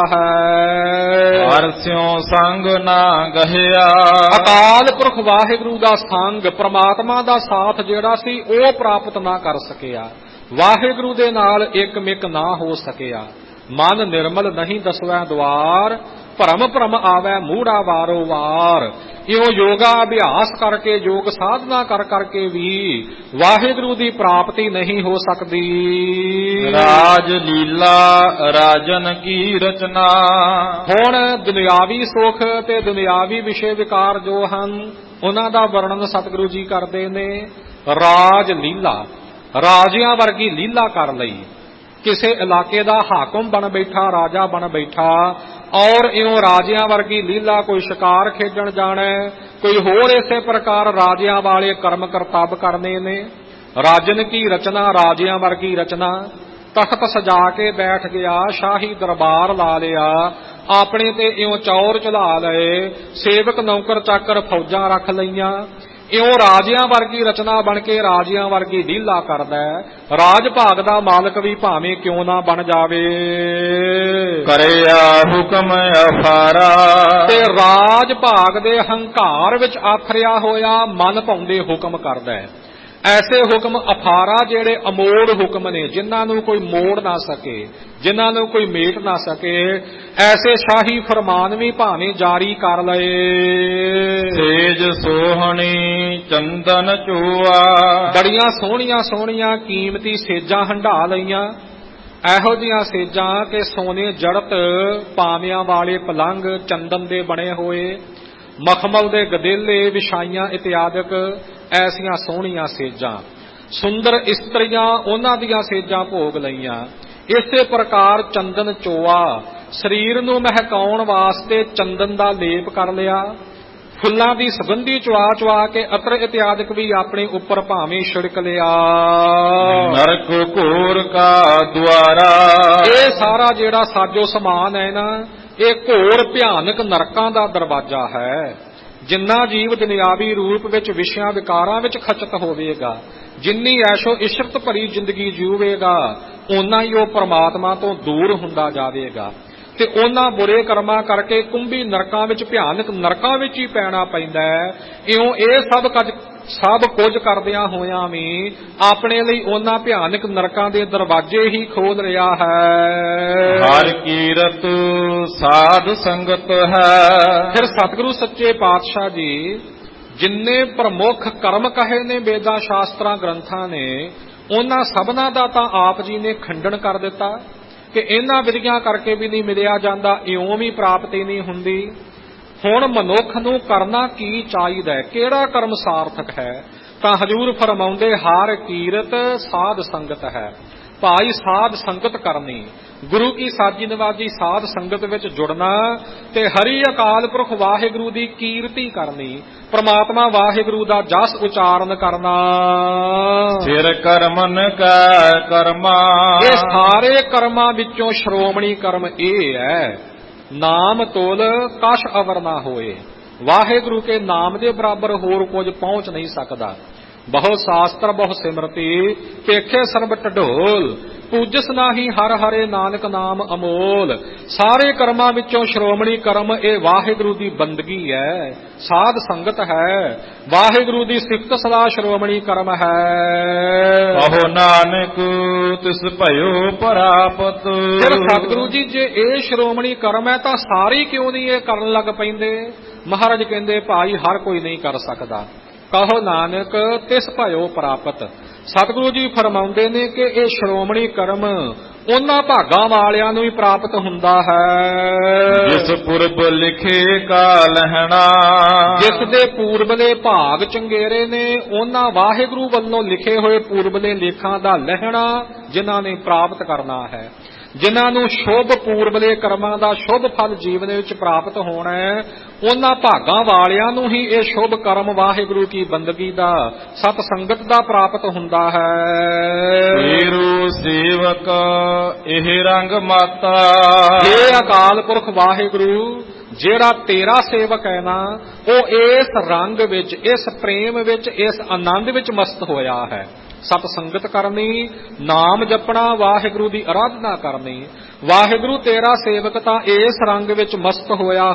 ਹੈ। ਹਰ ਸਿਉ ਸੰਗ ਨਾ ਗਹਿਆ, ਅਕਾਲ ਪੁਰਖ ਵਾਹਿਗੁਰੂ ਦਾ ਸੰਗ, ਪ੍ਰਮਾਤਮਾ ਦਾ ਸਾਥ ਜਿਹੜਾ ਸੀ ਉਹ ਪ੍ਰਾਪਤ ਨਾ ਕਰ ਸਕਿਆ। ਵਾਹਿਗੁਰੂ ਦੇ ਨਾਲ ਇੱਕ ਮਿਕ ਨਾ ਹੋ ਸਕਿਆ। ਮਨ ਨਿਰਮਲ ਨਹੀਂ ਦਸਵੈ ਦੁਆਰ, ਭਰਮ ਆਵੈ ਮੂੜਾ ਵਾਰੋ ਵਾਰ। ਇਉਂ ਯੋਗਾ ਅਭਿਆਸ ਕਰਕੇ, ਯੋਗ ਸਾਧਨਾ ਕਰ ਕਰਕੇ ਵੀ ਵਾਹਿਗੁਰੂ ਦੀ ਪ੍ਰਾਪਤੀ ਨਹੀਂ ਹੋ ਸਕਦੀ। ਰਾਜ ਲੀਲਾ ਰਾਜਨ ਕੀ ਰਚਨਾ, ਹੁਣ ਦੁਨਿਆਵੀ ਸੁਖ ਤੇ ਦੁਨਿਆਵੀ ਵਿਸ਼ੇ ਵਿਕਾਰ ਜੋ ਹਨ ਉਹਨਾਂ ਦਾ ਵਰਣਨ ਸਤਿਗੁਰੂ ਜੀ ਕਰਦੇ ਨੇ। ਰਾਜ ਲੀਲਾ, ਰਾਜਿਆਂ ਵਰਗੀ ਲੀਲਾ ਕਰ ਲਈ। ਕਿਸੇ ਇਲਾਕੇ ਦਾ ਹਾਕਮ ਬਣ ਬੈਠਾ, ਰਾਜਾ ਬਣ ਬੈਠਾ, ਔਰ ਇਉਂ ਰਾਜਿਆਂ ਵਰਗੀ ਲੀਲਾ, ਕੋਈ ਸ਼ਿਕਾਰ ਖੇਡਣ ਜਾਣਾ, ਕੋਈ ਹੋਰ ਇਸੇ ਪ੍ਰਕਾਰ ਰਾਜਿਆਂ ਵਾਲੇ ਕਰਮ ਕਰਤੱਵ ਕਰਨੇ ਨੇ। ਰਾਜਨ ਕੀ ਰਚਨਾ, ਰਾਜਿਆਂ ਵਰਗੀ ਰਚਨਾ। ਤਖਤ ਸਜਾ ਕੇ ਬੈਠ ਗਿਆ, ਸ਼ਾਹੀ ਦਰਬਾਰ ਲਾ ਲਿਆ, ਆਪਣੇ ਤੇ ਇਉਂ ਚੌਰ ਚਲਾ ਲਏ, ਸੇਵਕ ਨੌਕਰ ਚਾਕਰ ਫੌਜਾਂ ਰੱਖ ਲਈਆਂ। ਇਉਂ ਰਾਜਿਆਂ ਵਰਗੀ ਰਚਨਾ ਬਣ ਕੇ ਰਾਜਿਆਂ ਵਰਗੀ ਲੀਲਾ ਕਰਦਾ ਹੈ। ਰਾਜ ਭਾਗ ਦਾ ਮਾਲਕ ਵੀ ਭਾਵੇਂ ਕਿਉਂ ਨਾ ਬਣ ਜਾਵੇ। ਕਰਿਆ ਹੁਕਮ ਅਫਾਰਾ। ਤੇ ਰਾਜ ਭਾਗ ਦੇ ਹੰਕਾਰ ਵਿੱਚ ਆਥਰਿਆ ਹੋਇਆ ਮਨ ਭਾਉਂਦੇ ਹੁਕਮ ਕਰਦਾ ਹੈ। ਐਸੇ ਹੁਕਮ ਅਫਾਰਾ ਜਿਹੜੇ ਅਮੋੜ ਹੁਕਮ ਨੇ, ਜਿਨ੍ਹਾਂ ਨੂੰ ਕੋਈ ਮੋੜ ਨਾ ਸਕੇ, ਜਿਨ੍ਹਾਂ ਨੂੰ ਕੋਈ ਮੇਟ ਨਾ ਸਕੇ, ਐਸੇ ਸ਼ਾਹੀ ਫਰਮਾਨ ਵੀ ਭਾਵੇਂ ਜਾਰੀ ਕਰ ਲਏ। ਸੇਜ ਸੋਹਣੀ ਚੰਦਨ ਚੂਆ, ਬੜੀਆਂ ਸੋਹਣੀਆਂ ਸੋਹਣੀਆਂ ਕੀਮਤੀ ਸੇਜਾਂ ਹੰਢਾ ਲਈਆਂ। ਇਹੋ ਜਿਹੀਆਂ ਸੇਜਾਂ ਕਿ ਸੋਨੇ ਜੜਤ ਪਾਵਿਆਂ ਵਾਲੇ ਪਲੰਗ, ਚੰਦਨ ਦੇ ਬਣੇ ਹੋਏ, ਮਖਮਲ ਦੇ ਗਦੇਲੇ ਵਿਛਾਈਆਂ ਇਤਿਆਦਿਕ ਐਸੀਆਂ ਸੋਹਣੀਆਂ ਸੇਜਾਂ। ਸੁੰਦਰ ਇਸਤਰੀਆਂ ਉਹਨਾਂ ਦੀਆਂ ਸੇਜਾਂ ਭੋਗ ਲਈਆਂ। ਇਸੇ ਪ੍ਰਕਾਰ ਚੰਦਨ ਚੋਆ, ਸਰੀਰ ਨੂੰ ਮਹਿਕਾਉਣ ਵਾਸਤੇ ਚੰਦਨ ਦਾ ਲੇਪ ਕਰ ਲਿਆ। ਫੁੱਲਾਂ ਦੀ ਸੁਗੰਧੀ ਚੁਆ ਚੁਆ ਕੇ ਅਤਰ ਇਤਿਆਦਿਕ ਵੀ ਆਪਣੇ ਉੱਪਰ ਭਾਵੇਂ ਛਿੜਕ ਲਿਆ। ਨਰਕ ਘੋਰ ਕਾ ਦੁਆਰਾ, ਇਹ ਸਾਰਾ ਜਿਹੜਾ ਸਾਜੋ ਸਮਾਨ ਹੈ ਨਾ, ਇਹ ਘੋਰ ਭਿਆਨਕ ਨਰਕਾਂ ਦਾ ਦਰਵਾਜ਼ਾ ਹੈ। ਜਿੰਨਾ ਜੀਵ ਦੁਨਿਆਵੀ ਰੂਪ ਵਿੱਚ ਵਿਸ਼ਿਆਂ ਵਿਕਾਰਾਂ ਵਿੱਚ ਖਚਤ ਹੋਵੇਗਾ, ਜਿੰਨੀ ਐਸ਼ੋ ਇਸ਼ਰਤ ਭਰੀ ਜ਼ਿੰਦਗੀ ਜੀਵੇਗਾ, ਓਨਾ ਹੀ ਉਹ ਪ੍ਰਮਾਤਮਾ ਤੋਂ ਦੂਰ ਹੁੰਦਾ ਜਾਵੇਗਾ। ਤੇ ਉਹਨਾਂ ਬੁਰੇ ਕਰਮਾਂ ਕਰਕੇ ਕੁੰਭੀ ਨਰਕਾਂ ਵਿੱਚ, ਭਿਆਨਕ ਨਰਕਾਂ ਵਿੱਚ ਹੀ ਪੈਣਾ ਪੈਂਦਾ ਹੈ। ਇਉਂ ਇਹ ਸਭ ਕੁਝ ਕਰਦਿਆਂ ਹੋਇਆਂ ਵੀ ਆਪਣੇ ਲਈ ਉਹਨਾਂ ਭਿਆਨਕ ਨਰਕਾਂ ਦੇ ਦਰਵਾਜ਼ੇ ਹੀ ਖੋਲ ਰਿਹਾ ਹੈ। ਹਰ ਕੀਰਤ ਸਾਧ ਸੰਗਤ ਹੈ। ਫਿਰ ਸਤਿਗੁਰੂ ਸੱਚੇ ਪਾਤਸ਼ਾਹ ਜੀ ਜਿੰਨੇ ਪ੍ਰਮੁੱਖ ਕਰਮ ਕਹੇ ਨੇ ਵੇਦਾਂ ਸ਼ਾਸਤਰਾਂ ਗ੍ਰੰਥਾਂ ਨੇ, ਉਹਨਾਂ ਸਭਨਾਂ ਦਾ ਤਾਂ ਆਪ ਜੀ ਨੇ ਖੰਡਨ ਕਰ ਦਿੱਤਾ ਕਿ ਇਹਨਾਂ ਵਿਧੀਆਂ ਕਰਕੇ ਵੀ ਨਹੀਂ ਮਿਲਿਆ ਜਾਂਦਾ, ਇਉਂ ਵੀ ਪ੍ਰਾਪਤੀ ਨਹੀਂ ਹੁੰਦੀ। ਹੁਣ ਮਨੁੱਖ ਨੂੰ ਕਰਨਾ ਕੀ ਚਾਹੀਦਾ, ਕਿਹੜਾ ਕਰਮ ਸਾਰਥਕ ਹੈ? ਤਾਂ ਹਜੂਰ ਫਰਮਾਉਂਦੇ ਹਰ ਕੀਰਤ ਸਾਧ ਸੰਗਤ ਹੈ। ਭਾਈ ਸਾਧ ਸੰਗਤ ਕਰਨੀ, ਗੁਰੂ ਕੀ ਸਾਜੀ ਨਵਾਜੀ ਸਾਧ ਸੰਗਤ ਵਿੱਚ ਜੁੜਨਾ ਤੇ ਹਰੀ ਅਕਾਲ ਪੁਰਖ ਵਾਹਿਗੁਰੂ ਦੀ ਕੀਰਤੀ ਕਰਨੀ, ਪ੍ਰਮਾਤਮਾ ਵਾਹਿਗੁਰੂ ਦਾ ਜਸ ਉਚਾਰਨ ਕਰਨਾ। ਸਿਰ ਕਰਮਨ ਕਾ ਕਰਮਾ, ਇਹ ਸਾਰੇ ਕਰਮਾਂ ਵਿੱਚੋਂ ਸ਼੍ਰੋਮਣੀ ਕਰਮ ਇਹ ਹੈ, ਨਾਮ ਤੋਲ ਕਛ ਅਵਰ ਨਾ ਹੋਏ। ਵਾਹਿਗੁਰੂ ਕੇ ਨਾਮ ਦੇ ਬਰਾਬਰ ਹੋਰ ਕੁਝ ਪਹੁੰਚ ਨਹੀਂ ਸਕਦਾ। ਬਹੁ ਸ਼ਾਸਤਰ ਬਹੁ ਸਿਮਰਤੀ, ਪੇਖੇ ਸਰਬ ਢਢੋਲ, ਪੂਜਸ ਨਾਹੀ ਹਰ ਹਰੇ ਨਾਨਕ ਨਾਮ ਅਮੋਲ। ਸਾਰੇ ਕਰਮਾਂ ਵਿੱਚੋਂ ਸ਼੍ਰੋਮਣੀ ਕਰਮ ਇਹ ਵਾਹਿਗੁਰੂ ਦੀ ਬੰਦਗੀ ਹੈ, ਸਾਧ ਸੰਗਤ ਹੈ, ਵਾਹਿਗੁਰੂ ਦੀ ਸਿਫਤ ਸਲਾਹ ਸ਼੍ਰੋਮਣੀ ਕਰਮ ਹੈ। ਕਹੋ ਨਾਨਕ ਤਿਸ ਭਇਓ ਪ੍ਰਾਪਤ। ਫਿਰ ਸਤਿਗੁਰੂ ਜੀ ਜੇ ਇਹ ਸ਼੍ਰੋਮਣੀ ਕਰਮ ਹੈ ਤਾਂ ਸਾਰੇ ਕਿਉਂ ਨਹੀਂ ਇਹ ਕਰਨ ਲੱਗ ਪੈਂਦੇ? ਮਹਾਰਾਜ ਕਹਿੰਦੇ ਭਾਈ ਹਰ ਕੋਈ ਨਹੀਂ ਕਰ ਸਕਦਾ। ਕਹੋ ਨਾਨਕ ਤਿਸ ਭਇਓ ਪ੍ਰਾਪਤ। ਸਤਿਗੁਰੂ ਜੀ ਫਰਮਾਉਂਦੇ ਨੇ ਕਿ ਇਹ ਸ਼੍ਰੋਮਣੀ ਕਰਮ ਉਹਨਾਂ ਭਾਗਾਂ ਵਾਲਿਆਂ ਨੂੰ ਹੀ ਪ੍ਰਾਪਤ ਹੁੰਦਾ ਹੈ ਜਿਸ ਪੁਰਬ ਲਿਖੇ ਕਾ ਲਹਿਣਾ। ਜਿਸ ਦੇ ਪੂਰਬਲੇ ਭਾਗ ਚੰਗੇਰੇ ਨੇ, ਉਹਨਾਂ ਵਾਹਿਗੁਰੂ ਵੱਲੋਂ ਲਿਖੇ ਹੋਏ ਪੂਰਬਲੇ ਲੇਖਾਂ ਦਾ ਲਹਿਣਾ ਜਿਨ੍ਹਾਂ ਨੇ ਪ੍ਰਾਪਤ ਕਰਨਾ ਹੈ, ਜਿਨ੍ਹਾਂ ਨੂੰ ਸ਼ੁਭ ਪੂਰਬਲੇ ਕਰਮਾਂ ਦਾ ਸ਼ੁਭ ਫਲ ਜੀਵਨ ਵਿੱਚ ਪ੍ਰਾਪਤ ਹੋਣਾ ਹੈ, ਉਹਨਾਂ ਭਾਗਾਂ ਵਾਲਿਆਂ ਨੂੰ ਹੀ ਇਹ ਸ਼ੁਭ ਕਰਮ ਵਾਹਿਗੁਰੂ ਕੀ ਬੰਦਗੀ ਦਾ, ਸਤ ਸੰਗਤ ਦਾ ਪ੍ਰਾਪਤ ਹੁੰਦਾ ਹੈ। ਤੇਰੂ ਸੇਵਕ ਇਹ ਰੰਗ ਮਾਤਾ। ਇਹ ਅਕਾਲ ਪੁਰਖ ਵਾਹਿਗੁਰੂ ਜਿਹੜਾ ਤੇਰਾ ਸੇਵਕ ਹੈ ਨਾ, ਉਹ ਇਸ ਰੰਗ ਵਿੱਚ, ਇਸ ਪ੍ਰੇਮ ਵਿੱਚ, ਇਸ ਆਨੰਦ ਵਿੱਚ ਮਸਤ ਹੋਇਆ ਹੈ। ਸਤ ਸੰਗਤ ਕਰਨੀ, ਨਾਮ ਜਪਣਾ, ਵਾਹਿਗੁਰੂ ਦੀ ਅਰਾਧਨਾ ਕਰਨੀ। ਵਾਹਿਗੁਰੂ ਤੇਰਾ ਸੇਵਕ ਤਾਂ ਇਸ ਰੰਗ ਵਿੱਚ ਮਸਤ ਹੋਇਆ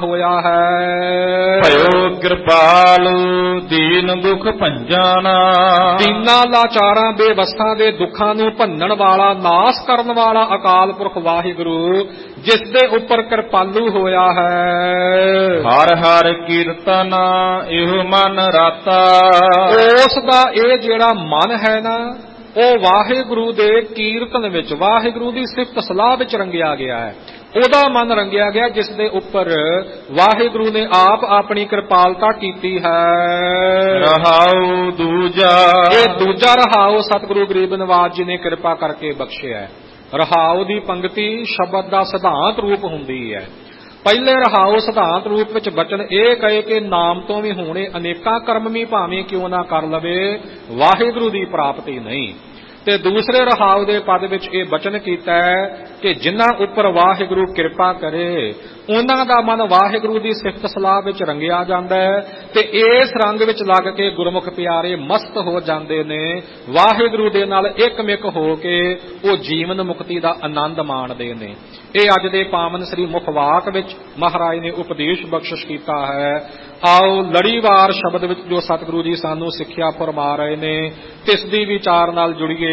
ਹੈ। ਭਇਓ ਕਿਰਪਾਲ ਦੀਨ ਦੁਖ ਭੰਜਨ। ਦੀਨਾਂ ਲਾਚਾਰਾਂ ਬੇਵਸਾਂ ਦੇ ਦੁੱਖਾਂ ਨੂੰ ਭੰਨਣ ਵਾਲਾ, ਨਾਸ ਕਰਨ ਵਾਲਾ ਅਕਾਲ ਪੁਰਖ ਵਾਹਿਗੁਰੂ ਜਿਸ ਦੇ ਉੱਪਰ ਕਿਰਪਾਲੂ ਹੋਇਆ ਹੈ। ਹਰ ਹਰ ਕੀਰਤਨ ਇਹੋ ਮਨ ਰਾਤਾ। ਉਸ ਦਾ ਇਹ ਜਿਹੜਾ ਮਨ ਹੈ ਨਾ, ਉਹ ਵਾਹਿਗੁਰੂ ਦੇ ਕੀਰਤਨ ਵਿੱਚ, ਵਾਹਿਗੁਰੂ ਦੀ ਸਿਫਤ ਸਲਾਹ ਵਿੱਚ ਰੰਗਿਆ ਗਿਆ ਹੈ। ਉਹਦਾ ਮਨ ਰੰਗਿਆ ਗਿਆ ਜਿਸ ਦੇ ਉੱਪਰ ਵਾਹਿਗੁਰੂ ਨੇ ਆਪ ਆਪਣੀ ਕਿਰਪਾਲਤਾ ਕੀਤੀ ਹੈ। ਰਹਾਉ ਦੂਜਾ। ਇਹ ਦੂਜਾ ਰਹਾਉ ਸਤਿਗੁਰੂ ਗਰੀਬ ਨਿਵਾਜ ਜੀ ਨੇ ਕਿਰਪਾ ਕਰਕੇ ਬਖਸ਼ਿਆ। ਰਹਾਉ ਦੀ ਪੰਕਤੀ ਸ਼ਬਦ ਦਾ ਸਿਧਾਂਤ ਰੂਪ ਹੁੰਦੀ ਹੈ। ਪਹਿਲੇ ਰਹਾਉ ਸਿਧਾਂਤ ਰੂਪ ਵਿੱਚ ਬਚਨ ਇਹ ਕਹੇ ਕਿ ਨਾਮ ਤੋਂ ਵੀ ਹੋਣੇ ਅਨੇਕਾਂ ਕਰਮ ਵੀ ਭਾਵੇਂ ਕਿਉਂ ਨਾ ਕਰ ਲਵੇ, ਵਾਹਿਗੁਰੂ ਦੀ ਪ੍ਰਾਪਤੀ ਨਹੀਂ। ਤੇ ਦੂਸਰੇ ਰਹਾਉ ਦੇ ਪਦ ਵਿੱਚ ਇਹ ਬਚਨ ਕੀਤਾ ਹੈ ਕਿ ਜਿਨ੍ਹਾਂ ਉੱਪਰ ਵਾਹਿਗੁਰੂ ਕਿਰਪਾ ਕਰੇ ਉਹਨਾਂ ਦਾ ਮਨ ਵਾਹਿਗੁਰੂ ਦੀ ਸਿਫਤ ਸਲਾਹ ਵਿੱਚ ਰੰਗਿਆ ਜਾਂਦਾ ਹੈ ਤੇ ਇਸ ਰੰਗ ਵਿੱਚ ਲੱਗ ਕੇ ਗੁਰਮੁਖ ਪਿਆਰੇ ਮਸਤ ਹੋ ਜਾਂਦੇ ਨੇ। ਵਾਹਿਗੁਰੂ ਦੇ ਨਾਲ ਇੱਕਮਿਕ ਹੋ ਕੇ ਉਹ ਜੀਵਨ ਮੁਕਤੀ ਦਾ ਆਨੰਦ ਮਾਣਦੇ ਨੇ। ਇਹ ਅੱਜ ਦੇ ਪਾਵਨ ਸ੍ਰੀ ਮੁਖਵਾਕ ਵਿੱਚ ਮਹਾਰਾਜ ਨੇ ਉਪਦੇਸ਼ ਬਖਸ਼ਿਸ਼ ਕੀਤਾ ਹੈ। ਆਓ ਲੜੀਵਾਰ ਸ਼ਬਦ ਵਿੱਚ ਜੋ ਸਤਿਗੁਰੂ ਜੀ ਸਾਨੂੰ ਸਿੱਖਿਆ ਫਰਮਾ ਰਹੇ ਨੇ ਤਿਸ ਦੀ ਵਿਚਾਰ ਨਾਲ ਜੁੜੀਏ।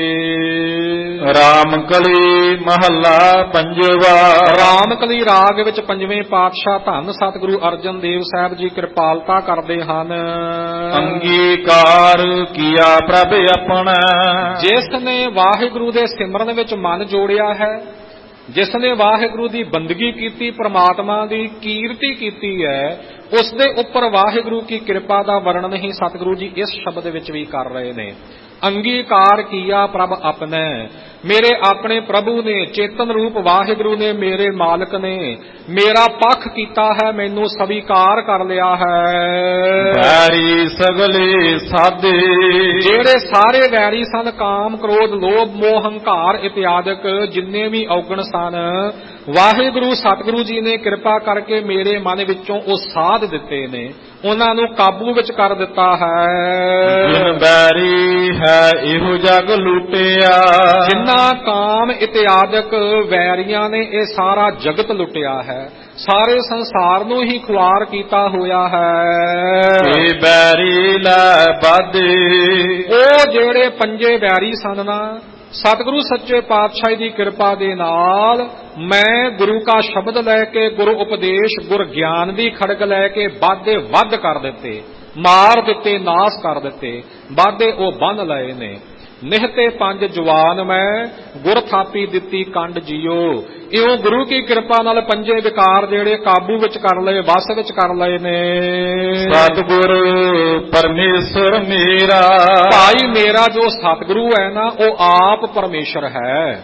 ਰਾਮਕਲੀ ਮਹੱਲਾ ਪੰਜਵਾ। ਰਾਮਕਲੀ ਰਾਗ ਵਿੱਚ ਪੰਜਵੇਂ ਪਾਤਸ਼ਾਹ ਧੰਨ ਸਤਿਗੁਰੂ ਅਰਜਨ ਦੇਵ ਸਾਹਿਬ ਜੀ ਕਿਰਪਾਲਤਾ ਕਰਦੇ ਹਨ। ਅੰਗੀਕਾਰ ਕੀਆ ਪ੍ਰਭ ਆਪਣਾ। ਜਿਸ ਨੇ ਵਾਹਿਗੁਰੂ ਦੇ ਸਿਮਰਨ ਵਿੱਚ ਮਨ ਜੋੜਿਆ ਹੈ, ਜਿਸ ਨੇ ਵਾਹਿਗੁਰੂ ਦੀ ਬੰਦਗੀ ਕੀਤੀ, ਪ੍ਰਮਾਤਮਾ ਦੀ ਕੀਰਤੀ ਕੀਤੀ ਹੈ, ਉਸ ਦੇ ਉੱਪਰ ਵਾਹਿਗੁਰੂ ਕੀ ਕਿਰਪਾ ਦਾ ਵਰਣਨ ਹੀ ਸਤਿਗੁਰੂ ਜੀ ਇਸ ਸ਼ਬਦ ਵਿੱਚ ਵੀ ਕਰ ਰਹੇ ਨੇ। ਅੰਗੀਕਾਰ ਕੀਆ ਪ੍ਰਭ ਆਪਣਾ, ਮੇਰੇ ਆਪਣੇ ਪ੍ਰਭੂ ਨੇ, ਚੇਤਨ ਰੂਪ ਵਾਹਿਗੁਰੂ ਨੇ, ਮੇਰੇ ਮਾਲਕ ਨੇ ਮੇਰਾ ਪੱਖ ਕੀਤਾ ਹੈ, ਮੈਨੂੰ ਸਵੀਕਾਰ ਕਰ ਲਿਆ ਹੈ। ਵੈਰੀ ਸਗਲੇ ਸਾਧੇ, ਜਿਹੜੇ ਸਾਰੇ ਵੈਰੀ ਸਨ, ਕਾਮ ਕ੍ਰੋਧ ਲੋਭ ਮੋਹ ਹੰਕਾਰ ਇਤਿਆਦਿਕ ਜਿੰਨੇ ਵੀ ਔਗਣ ਸਨ, ਵਾਹਿਗੁਰੂ ਸਤਿਗੁਰੂ ਜੀ ਨੇ ਕਿਰਪਾ ਕਰਕੇ ਮੇਰੇ ਮਨ ਵਿੱਚੋਂ ਉਹ ਸਾਧ ਦਿੱਤੇ ਨੇ, ਉਹਨਾਂ ਨੂੰ ਕਾਬੂ ਵਿੱਚ ਕਰ ਦਿੱਤਾ ਹੈ। ਜਿਨ ਬੈਰੀ ਹੈ ਇਹੋ ਜਗ ਲੁੱਟਿਆ, ਜਿੰਨਾ ਕਾਮ ਇਤਿਆਦਿਕ ਵੈਰੀਆਂ ਨੇ ਇਹ ਸਾਰਾ ਜਗਤ ਲੁੱਟਿਆ ਹੈ, ਸਾਰੇ ਸੰਸਾਰ ਨੂੰ ਹੀ ਖੁਆਰ ਕੀਤਾ ਹੋਇਆ ਹੈ। ਇਹ ਬੈਰੀ ਲੈ ਬਾਧੇ, ਉਹ ਜਿਹੜੇ ਪੰਜੇ ਵੈਰੀ ਸਨ ਨਾ, ਸਤਿਗੁਰੂ ਸੱਚੇ ਪਾਤਸ਼ਾਹ ਦੀ ਕਿਰਪਾ ਦੇ ਨਾਲ ਮੈਂ ਗੁਰੂ ਕਾ ਸ਼ਬਦ ਲੈ ਕੇ, ਗੁਰੂ ਉਪਦੇਸ਼, ਗੁਰ ਗਿਆਨ ਦੀ ਖੜਗ ਲੈ ਕੇ ਬਾਧੇ ਵੱਧ ਕਰ ਦਿੱਤੇ, ਮਾਰ ਦਿੱਤੇ, ਨਾਸ ਕਰ ਦਿੱਤੇ, ਬਾਧੇ ਉਹ ਬੰਨ ਲਏ ਨੇ। ਨਿਹਤੇ ਪੰਜ ਜਵਾਨ ਮੈਂ ਗੁਰ ਥਾਪੀ ਦਿੱਤੀ ਕੰਡ ਜੀਓ। ਇਉਂ ਗੁਰੂ ਕੀ ਕਿਰਪਾ ਨਾਲ ਪੰਜੇ ਵਿਕਾਰ ਜਿਹੜੇ ਕਾਬੂ ਵਿੱਚ ਕਰ ਲਏ, ਵਸ ਵਿੱਚ ਕਰ ਲਏ ਨੇ। ਸਤਿਗੁਰ ਪਰਮੇਸ਼ਰ ਮੇਰਾ, ਭਾਈ ਮੇਰਾ ਜੋ ਸਤਿਗੁਰੂ ਹੈ ਨਾ ਉਹ ਆਪ ਪਰਮੇਸ਼ਰ ਹੈ।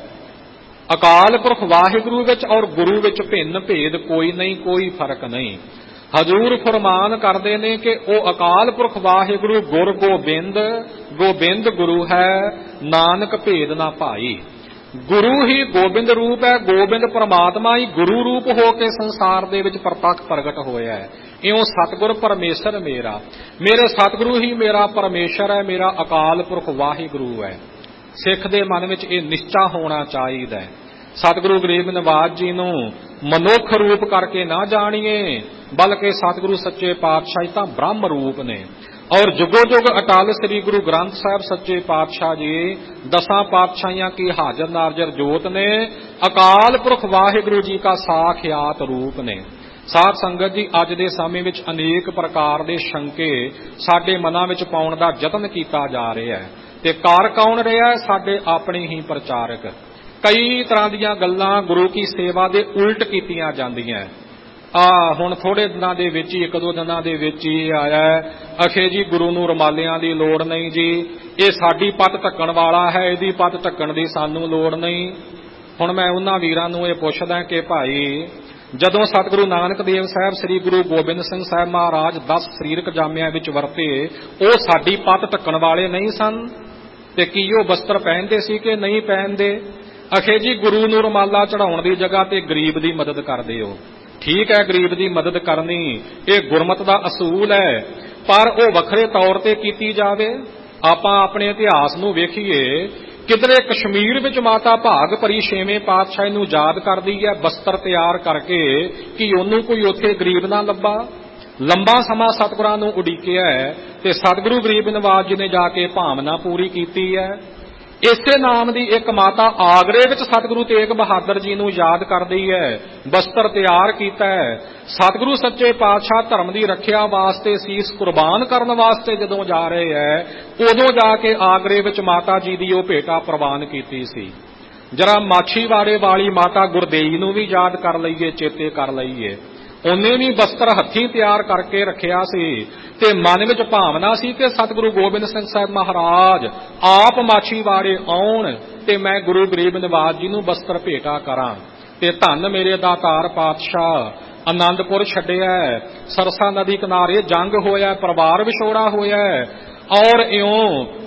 ਅਕਾਲ ਪੁਰਖ ਵਾਹਿਗੁਰੂ ਵਿੱਚ ਔਰ ਗੁਰੂ ਵਿੱਚ ਭਿੰਨ ਭੇਦ ਕੋਈ ਨਹੀਂ, ਕੋਈ ਫਰਕ ਨਹੀਂ। ਹਜ਼ੂਰ ਫਰਮਾਨ ਕਰਦੇ ਨੇ ਕਿ ਉਹ ਅਕਾਲ ਪੁਰਖ ਵਾਹਿਗੁਰੂ ਗੁਰ ਗੋਬਿੰਦ, ਗੋਬਿੰਦ ਗੁਰੂ ਹੈ, ਨਾਨਕ ਭੇਦ ਨਾ ਭਾਈ। ਗੁਰੂ ਹੀ ਗੋਬਿੰਦ ਰੂਪ ਹੈ, ਗੋਬਿੰਦ ਪਰਮਾਤਮਾ ਹੀ ਗੁਰੂ ਰੂਪ ਹੋ ਕੇ ਸੰਸਾਰ ਦੇ ਵਿੱਚ ਪ੍ਰਤੱਖ ਪ੍ਰਗਟ ਹੋਇਆ ਹੈ। ਇਉਂ ਸਤਿਗੁਰ ਪਰਮੇਸ਼ਰ ਮੇਰਾ, ਮੇਰੇ ਸਤਿਗੁਰੂ ਹੀ ਮੇਰਾ ਪਰਮੇਸ਼ਰ ਹੈ, ਮੇਰਾ ਅਕਾਲ ਪੁਰਖ ਵਾਹਿਗੁਰੂ ਹੈ। ਸਿੱਖ ਦੇ ਮਨ ਵਿੱਚ ਇਹ ਨਿਸ਼ਚਾ ਹੋਣਾ ਚਾਹੀਦਾ ਹੈ। ਸਤਿਗੁਰੂ ਗਰੀਬ ਨਿਵਾਜ ਜੀ ਨੂੰ ਮਨੁੱਖ ਰੂਪ ਕਰਕੇ ਨਾ ਜਾਣੀਏ, ਬਲਕਿ ਸਤਿਗੁਰੂ ਸੱਚੇ ਪਾਤਸ਼ਾਹ ਤਾਂ ਬ੍ਰਹਮ ਰੂਪ ਨੇ। ਔਰ ਜੁਗੋ ਜੁਗ ਅਟਲ ਸ੍ਰੀ ਗੁਰੂ ਗ੍ਰੰਥ ਸਾਹਿਬ ਸੱਚੇ ਪਾਤਸ਼ਾਹ ਜੀ ਦਸਾਂ ਪਾਤਸ਼ਾਹੀਆਂ ਕੀ ਹਾਜ਼ਰ ਨਾਜ਼ਰ ਜੋਤ ਨੇ, ਅਕਾਲ ਪੁਰਖ ਵਾਹਿਗੁਰੂ ਜੀ ਦਾ ਸਾਖਿਆਤ ਰੂਪ ਨੇ। ਸਾਧ ਸੰਗਤ ਜੀ, ਅੱਜ ਦੇ ਸਮੇਂ ਵਿੱਚ ਅਨੇਕ ਪ੍ਰਕਾਰ ਦੇ ਸ਼ੰਕੇ ਸਾਡੇ ਮਨਾਂ ਵਿੱਚ ਪਾਉਣ ਦਾ ਯਤਨ ਕੀਤਾ ਜਾ ਰਿਹਾ ਹੈ ਤੇ ਕਰ ਕੌਣ ਰਿਹਾ ਹੈ? ਸਾਡੇ ਆਪਣੇ ਹੀ ਪ੍ਰਚਾਰਕ। ਕਈ ਤਰ੍ਹਾਂ ਦੀਆਂ ਗੱਲਾਂ ਗੁਰੂ ਕੀ ਸੇਵਾ ਦੇ ਉਲਟ ਕੀਤੀਆਂ ਜਾਂਦੀਆਂ। ਹੁਣ ਥੋੜੇ ਦਿਨਾਂ ਦੇ ਵਿੱਚ ਹੀ, ਇੱਕ ਦੋ ਦਿਨਾਂ ਦੇ ਵਿੱਚ ਹੀ ਆਇਆ ਅਖੇ ਜੀ ਗੁਰੂ ਨੂੰ ਰੁਮਾਲਿਆਂ ਦੀ ਲੋੜ ਨਹੀਂ ਜੀ, ਇਹ ਸਾਡੀ ਪੱਟ ਢੱਕਣ ਵਾਲਾ ਹੈ, ਇਹਦੀ ਪੱਟ ਢੱਕਣ ਦੀ ਸਾਨੂੰ ਲੋੜ ਨਹੀਂ। ਹੁਣ ਮੈਂ ਉਹਨਾਂ ਵੀਰਾਂ ਨੂੰ ਇਹ ਪੁੱਛਦਾ ਕਿ ਭਾਈ ਜਦੋਂ ਸਤਿਗੁਰੂ ਨਾਨਕ ਦੇਵ ਸਾਹਿਬ ਸ੍ਰੀ ਗੁਰੂ ਗੋਬਿੰਦ ਸਿੰਘ ਸਾਹਿਬ ਮਹਾਰਾਜ 10 ਸਰੀਰਕ ਜਾਮਿਆਂ ਵਿੱਚ ਵਰਤੇ, ਉਹ ਸਾਡੀ ਪੱਟ ਢੱਕਣ ਵਾਲੇ ਨਹੀਂ ਸਨ ਤੇ ਕੀ ਉਹ ਬਸਤਰ ਪਹਿਨਦੇ ਸੀ ਕਿ ਨਹੀਂ ਪਹਿਨਦੇ? ਅਖੇ ਜੀ ਗੁਰੂ ਨੂੰ ਰੁਮਾਲਾ ਚੜਾਉਣ ਦੀ ਜਗ੍ਹਾ ਤੇ ਗਰੀਬ ਦੀ ਮਦਦ ਕਰਦੇ ਹੋ। ਠੀਕ ਹੈ, ਗਰੀਬ ਦੀ ਮਦਦ ਕਰਨੀ ਇਹ ਗੁਰਮਤ ਦਾ ਅਸੂਲ ਹੈ, ਪਰ ਉਹ ਵੱਖਰੇ ਤੌਰ ਤੇ ਕੀਤੀ ਜਾਵੇ। ਆਪਾਂ ਆਪਣੇ ਇਤਿਹਾਸ ਨੂੰ ਵੇਖੀਏ, ਕਿਧਰੇ ਕਸ਼ਮੀਰ ਵਿੱਚ ਮਾਤਾ ਭਾਗ ਭਰੀ 6ਵੇਂ ਪਾਤਸ਼ਾਹ ਨੂੰ ਯਾਦ ਕਰਦੀ ਹੈ ਬਸਤਰ ਤਿਆਰ ਕਰਕੇ ਕਿ ਉਹਨੂੰ ਕੋਈ ਉੱਥੇ ਗਰੀਬ ਨਾ ਲੱਭਾ। ਲੰਬਾ ਸਮਾਂ ਸਤਿਗੁਰਾਂ ਨੂੰ ਉਡੀਕਿਆ ਤੇ ਸਤਿਗੁਰੂ ਗਰੀਬ ਨਿਵਾਜ ਜੀ ਨੇ ਜਾ ਕੇ ਭਾਵਨਾ ਪੂਰੀ ਕੀਤੀ ਹੈ। ਇਸੇ ਨਾਮ ਦੀ ਇੱਕ ਮਾਤਾ ਆਗਰੇ ਵਿੱਚ ਸਤਿਗੁਰੂ ਤੇਗ ਬਹਾਦਰ ਜੀ ਨੂੰ ਯਾਦ ਕਰਦੀ ਹੈ, ਬਸਤਰ ਤਿਆਰ ਕੀਤਾ ਹੈ। ਸਤਿਗੁਰੂ ਸੱਚੇ ਪਾਤਸ਼ਾਹ ਧਰਮ ਦੀ ਰੱਖਿਆ ਵਾਸਤੇ ਸੀਸ ਕੁਰਬਾਨ ਕਰਨ ਵਾਸਤੇ ਜਦੋਂ ਜਾ ਰਹੇ ਹੈ, ਉਦੋਂ ਜਾ ਕੇ ਆਗਰੇ ਵਿੱਚ ਮਾਤਾ ਜੀ ਦੀ ਉਹ ਭੇਟਾ ਪ੍ਰਵਾਨ ਕੀਤੀ ਸੀ। ਜਰਾ ਮਾਛੀਵਾੜੇ ਵਾਲੀ ਮਾਤਾ ਗੁਰਦੇਈ ਨੂੰ ਵੀ ਯਾਦ ਕਰ ਲਈਏ, ਚੇਤੇ ਕਰ ਲਈਏ। ਉਹਨੇ ਵੀ ਬਸਤਰ ਹੱਥੀਂ ਤਿਆਰ ਕਰਕੇ ਰੱਖਿਆ ਸੀ ਤੇ ਮਨ ਵਿੱਚ ਭਾਵਨਾ ਸੀ ਕਿ ਸਤਿਗੁਰੂ ਗੋਬਿੰਦ ਸਿੰਘ ਸਾਹਿਬ ਮਹਾਰਾਜ ਆਪ ਮਾਛੀਵਾੜੇ ਆਉਣ ਤੇ ਮੈਂ ਗੁਰੂ ਗਰੀਬ ਨਿਵਾਜ ਜੀ ਨੂੰ ਬਸਤਰ ਭੇਟਾ ਕਰਾਂ। ਤੇ ਧੰਨ ਮੇਰੇ ਦਾਤਾਰ ਪਾਤਸ਼ਾਹ ਆਨੰਦਪੁਰ ਛੱਡਿਆ, ਸਰਸਾ ਨਦੀ ਕਿਨਾਰੇ ਜੰਗ ਹੋਇਆ, ਪਰਿਵਾਰ ਵਿਛੋੜਾ ਹੋਇਆ, ਔਰ ਇਉਂ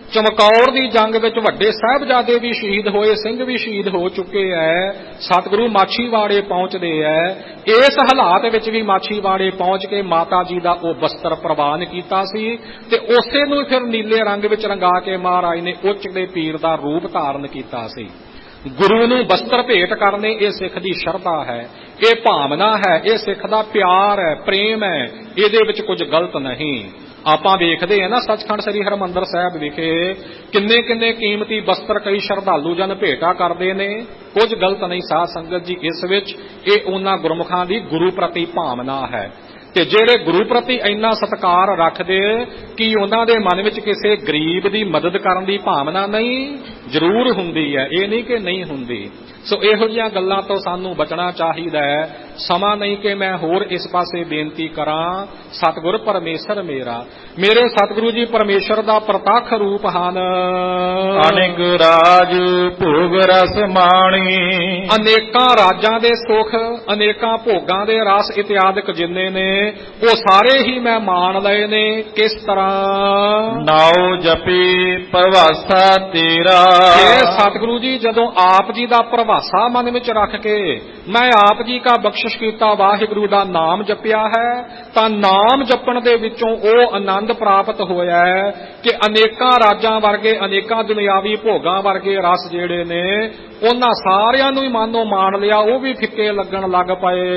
ਚਮਕੌਰ ਦੀ ਜੰਗ ਵਿੱਚ ਵੱਡੇ ਸਾਹਿਬਜ਼ਾਦੇ ਵੀ ਸ਼ਹੀਦ ਹੋਏ, ਸਿੰਘ ਵੀ ਸ਼ਹੀਦ ਹੋ ਚੁੱਕੇ ਐ। ਸਤਿਗੁਰੂ ਮਾਛੀਵਾੜੇ ਪਹੁੰਚਦੇ ਐ। ਇਸ ਹਾਲਾਤ ਵਿੱਚ ਵੀ ਮਾਛੀਵਾੜੇ ਪਹੁੰਚ ਕੇ ਮਾਤਾ ਜੀ ਦਾ ਉਹ ਬਸਤਰ ਪ੍ਰਵਾਨ ਕੀਤਾ ਸੀ ਤੇ ਉਸੇ ਨੂੰ ਫਿਰ ਨੀਲੇ ਰੰਗ ਵਿੱਚ ਰੰਗਾ ਕੇ ਮਹਾਰਾਜ ਨੇ ਉੱਚ ਦੇ ਪੀਰ ਦਾ ਰੂਪ ਧਾਰਨ ਕੀਤਾ ਸੀ। ਗੁਰੂ ਨੂੰ ਬਸਤਰ ਭੇਟ ਕਰਨੇ ਇਹ ਸਿੱਖ ਦੀ ਸ਼ਰਧਾ ਹੈ, ਇਹ ਭਾਵਨਾ ਹੈ, ਇਹ ਸਿੱਖ ਦਾ ਪਿਆਰ ਹੈ, ਪ੍ਰੇਮ ਹੈ। ਇਹਦੇ ਵਿੱਚ ਕੁਝ ਗਲਤ ਨਹੀਂ। ਆਪਾਂ ਵੇਖਦੇ ਹਾਂ ਨਾ ਸੱਚਖੰਡ ਸ੍ਰੀ ਹਰਿਮੰਦਰ ਸਾਹਿਬ ਵਿਖੇ ਕਿੰਨੇ ਕਿੰਨੇ ਕੀਮਤੀ ਬਸਤਰ ਕਈ ਸ਼ਰਧਾਲੂ ਜਨ ਭੇਟਾ ਕਰਦੇ ਨੇ। ਕੁਝ ਗਲਤ ਨਹੀਂ ਸਾਧ ਸੰਗਤ ਜੀ ਇਸ ਵਿੱਚ। ਇਹ ਉਹਨਾਂ ਗੁਰਮੁਖਾਂ ਦੀ ਗੁਰੂ ਪ੍ਰਤੀ ਭਾਵਨਾ ਹੈ ਤੇ ਜਿਹੜੇ ਗੁਰੂ ਪ੍ਰਤੀ ਇੰਨਾ ਸਤਿਕਾਰ ਰੱਖਦੇ ਕਿ ਉਹਨਾਂ ਦੇ ਮਨ ਵਿੱਚ ਕਿਸੇ ਗਰੀਬ ਦੀ ਮਦਦ ਕਰਨ ਦੀ ਭਾਵਨਾ ਨਹੀਂ, ਜ਼ਰੂਰ ਹੁੰਦੀ ਹੈ, ਇਹ ਨਹੀਂ ਕਿ ਨਹੀਂ ਹੁੰਦੀ। ਸੋ ਇਹੋ ਜਿਹੀਆਂ ਗੱਲਾਂ ਤੋਂ ਸਾਨੂੰ ਬਚਣਾ ਚਾਹੀਦਾ ਹੈ। ਸਮਾਂ ਨਹੀਂ ਕਿ ਮੈਂ ਹੋਰ ਇਸ ਪਾਸੇ ਬੇਨਤੀ ਕਰਾਂ। ਸਤਿਗੁਰ ਪਰਮੇਸ਼ਰ ਮੇਰਾ, ਮੇਰੇ ਸਤਿਗੁਰੂ ਜੀ ਪਰਮੇਸ਼ਰ ਦਾ ਪ੍ਰਤੱਖ ਰੂਪ ਹਨ। ਅਨੇਕ ਰਾਜ ਭੋਗ ਰਸ ਮਾਣੀ, ਅਨੇਕਾਂ ਰਾਜਾਂ ਦੇ ਸੁਖ, ਅਨੇਕਾਂ ਭੋਗਾਂ ਦੇ ਰਸ ਇਤਿਆਦਿਕ ਜਿੰਨੇ ਨੇ ਉਹ ਸਾਰੇ ਹੀ ਮੈਂ ਮਾਣ ਲਏ ਨੇ। ਕਿਸ ਤਰ੍ਹਾਂ? ਨਾਉ ਜਪੀ ਪ੍ਰਵਾਸਾ ਤੇਰਾ, ਇਹ ਸਤਿਗੁਰੂ ਜੀ ਜਦੋਂ ਆਪ ਜੀ ਦਾ ਪ੍ਰਵਾਸਾ ਮਨ ਵਿੱਚ ਰੱਖ ਕੇ ਮੈਂ ਆਪ ਜੀ ਦਾ ਬਖਸ਼ਿਸ਼ ਕੀਤਾ, ਵਾਹਿਗੁਰੂ ਦਾ ਨਾਮ ਜਪਿਆ ਹੈ, ਤਾਂ ਨਾਮ ਜਪਣ ਦੇ ਵਿੱਚੋਂ ਉਹ ਆਨੰਦ ਪ੍ਰਾਪਤ ਹੋਇਆ ਹੈ ਕਿ ਅਨੇਕਾਂ ਰਾਜਾਂ ਵਰਗੇ, ਅਨੇਕਾਂ ਦੁਨਿਆਵੀ ਭੋਗਾਂ ਵਰਗੇ ਰਸ ਜਿਹੜੇ ਨੇ ਉਹਨਾਂ ਸਾਰਿਆਂ ਨੂੰ ਹੀ ਮਾਨੋ ਮਾਣ ਲਿਆ, ਉਹ ਵੀ ਫਿੱਕੇ ਲੱਗਣ ਲੱਗ ਪਏ।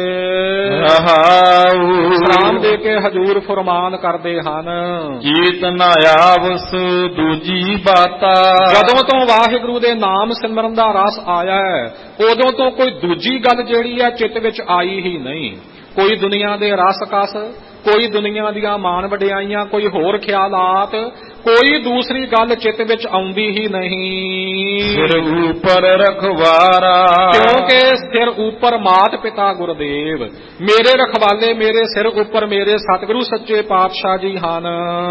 ਸਲਾਮ ਦੇ ਕੇ ਹਜੂਰ ਫਰਮਾਨ ਕਰਦੇ ਹਨ, ਜੀਤ ਨਾ ਆਵਸ ਦੂਜੀ ਬਾਤਾ। ਜਦੋਂ ਤੋਂ ਵਾਹਿਗੁਰੂ ਦੇ ਨਾਮ ਸਿਮਰਨ ਦਾ ਰਸ ਆਇਆ ਹੈ ਉਦੋਂ ਤੋਂ ਕੋਈ ਦੂਜੀ ਗੱਲ ਜਿਹੜੀ ਹੈ ਚਿੱਤ ਵਿੱਚ ਆਈ ਹੀ ਨਹੀਂ। ਕੋਈ ਦੁਨੀਆ ਦੇ ਰਸ ਕਸ, ਕੋਈ ਦੁਨੀਆ ਦੀਆਂ ਮਾਣ ਵਡਿਆਈਆਂ, ਕੋਈ ਹੋਰ ਖਿਆਲਾਤ, ਕੋਈ ਦੂਸਰੀ ਗੱਲ ਚਿੱਤ ਵਿੱਚ ਆਉਂਦੀ ਹੀ ਨਹੀਂ। ਸਿਰ ਉੱਪਰ ਰਖਵਾਰਾ, ਕਿਉਂਕਿ ਸਿਰ ਉੱਪਰ ਮਾਤ ਪਿਤਾ ਗੁਰਦੇਵ, ਮੇਰੇ ਰਖਵਾਲੇ, ਮੇਰੇ ਸਿਰ ਉੱਪਰ ਮੇਰੇ ਸਤਿਗੁਰੂ ਸੱਚੇ ਪਾਤਸ਼ਾਹ ਜੀ ਹਨ।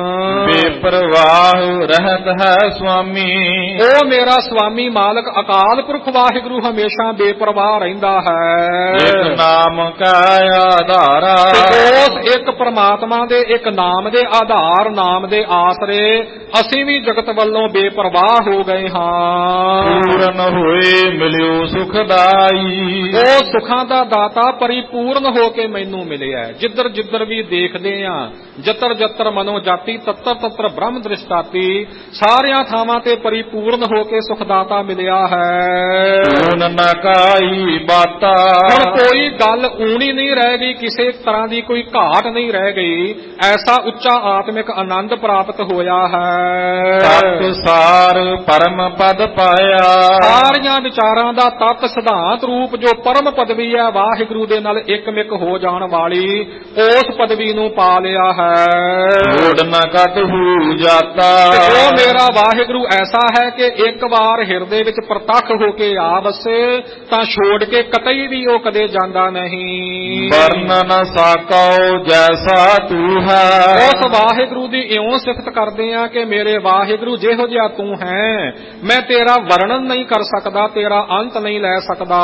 ਬੇਪਰਵਾਹ ਰਹਿਤ ਹੈ ਸੁਆਮੀ, ਉਹ ਮੇਰਾ ਸੁਆਮੀ ਮਾਲਕ ਅਕਾਲ ਪੁਰਖ ਵਾਹਿਗੁਰੂ ਹਮੇਸ਼ਾ ਬੇਪਰਵਾਹ ਰਹਿੰਦਾ ਹੈ। ਇੱਕ ਨਾਮ ਕਾ ਆਧਾਰਾ, ਉਸ ਇੱਕ ਪਰਮਾਤਮਾ ਦੇ ਇੱਕ ਨਾਮ ਦੇ ਆਧਾਰ, ਨਾਮ ਦੇ ਆਸਰੇ ਅਸੀਂ ਵੀ ਜਗਤ ਵੱਲੋਂ ਬੇਪਰਵਾਹ ਹੋ ਗਏ ਹਾਂ। ਪੂਰਨ ਹੋਏ ਮਿਲਿਓ ਸੁਖਦਾਈ, ਉਹ ਸੁੱਖਾਂ ਦਾ ਦਾਤਾ ਪਰਿਪੂਰਨ ਹੋ ਕੇ ਮੈਨੂੰ ਮਿਲਿਆ। ਜਿੱਧਰ ਜਿੱਧਰ ਵੀ ਦੇਖਦੇ ਆ, ਜਤਰ ਜਤਰ ਮਨੋ ਜਾਤੀ, ਤਤਰ ਤਤਰ ਬ੍ਰਹਮ ਦ੍ਰਿਸ਼ਟਾਤੀ, ਸਾਰਿਆਂ ਥਾਵਾਂ ਤੇ ਪਰਿਪੂਰਨ ਹੋ ਕੇ ਸੁਖਦਾਤਾ ਮਿਲਿਆ ਹੈ। ਊਨ ਨਾ ਕਾਈ ਬਾਤਾ, ਹੁਣ ਕੋਈ ਗੱਲ ਊਣੀ ਨਹੀਂ ਰਹਿ ਗਈ, ਕਿਸੇ ਤਰ੍ਹਾਂ ਦੀ ਕੋਈ ਘਾਟ ਨਹੀਂ ਰਹਿ ਗਈ। ਐਸਾ ਉੱਚਾ ਆਤਮਿਕ ਆਨੰਦ ਪ੍ਰਾਪਤ ਹੋਇਆ ਹੈ। ਤਤ ਸਾਰ ਪਰਮ ਪਦ ਪਾਇਆ, ਸਾਰੀਆਂ ਵਿਚਾਰਾਂ ਦਾ ਤਤ ਸਿਧਾਂਤ ਰੂਪ ਜੋ ਪਰਮ ਪਦਵੀ ਹੈ ਵਾਹਿਗੁਰੂ ਦੇ ਨਾਲ ਇੱਕਮਿਕ ਹੋ ਜਾਣ ਵਾਲੀ, ਉਸ ਪਦਵੀ ਨੂੰ ਪਾ ਲਿਆ ਹੈ। ਛੋੜ ਨਾ ਕਤਹੂ ਜਾਤਾ, ਉਹ ਮੇਰਾ ਵਾਹਿਗੁਰੂ ਐਸਾ ਹੈ ਕਿ ਇੱਕ ਵਾਰ ਹਿਰਦੇ ਵਿੱਚ ਪ੍ਰਤੱਖ ਹੋ ਕੇ ਆ ਵਸੇ ਤਾਂ ਛੋੜ ਕੇ ਕਤਈ ਵੀ ਉਹ ਕਦੇ ਜਾਂਦਾ ਨਹੀਂ। ਵਰਨ ਨ ਸਾਕਉ ਜੈਸਾ ਤੂੰ ਹੈ, ਉਸ ਵਾਹਿਗੁਰੂ ਦੀ ਇਉਂ ਸਿਫਤ ਕਰਦੇ ਆ ਕਿ ਮੇਰੇ ਵਾਹਿਗੁਰੂ ਜਿਹੋ ਜਿਹਾ ਤੂੰ ਹੈ ਮੈਂ ਤੇਰਾ ਵਰਣਨ ਨਹੀਂ ਕਰ ਸਕਦਾ, ਤੇਰਾ ਅੰਤ ਨਹੀਂ ਲੈ ਸਕਦਾ।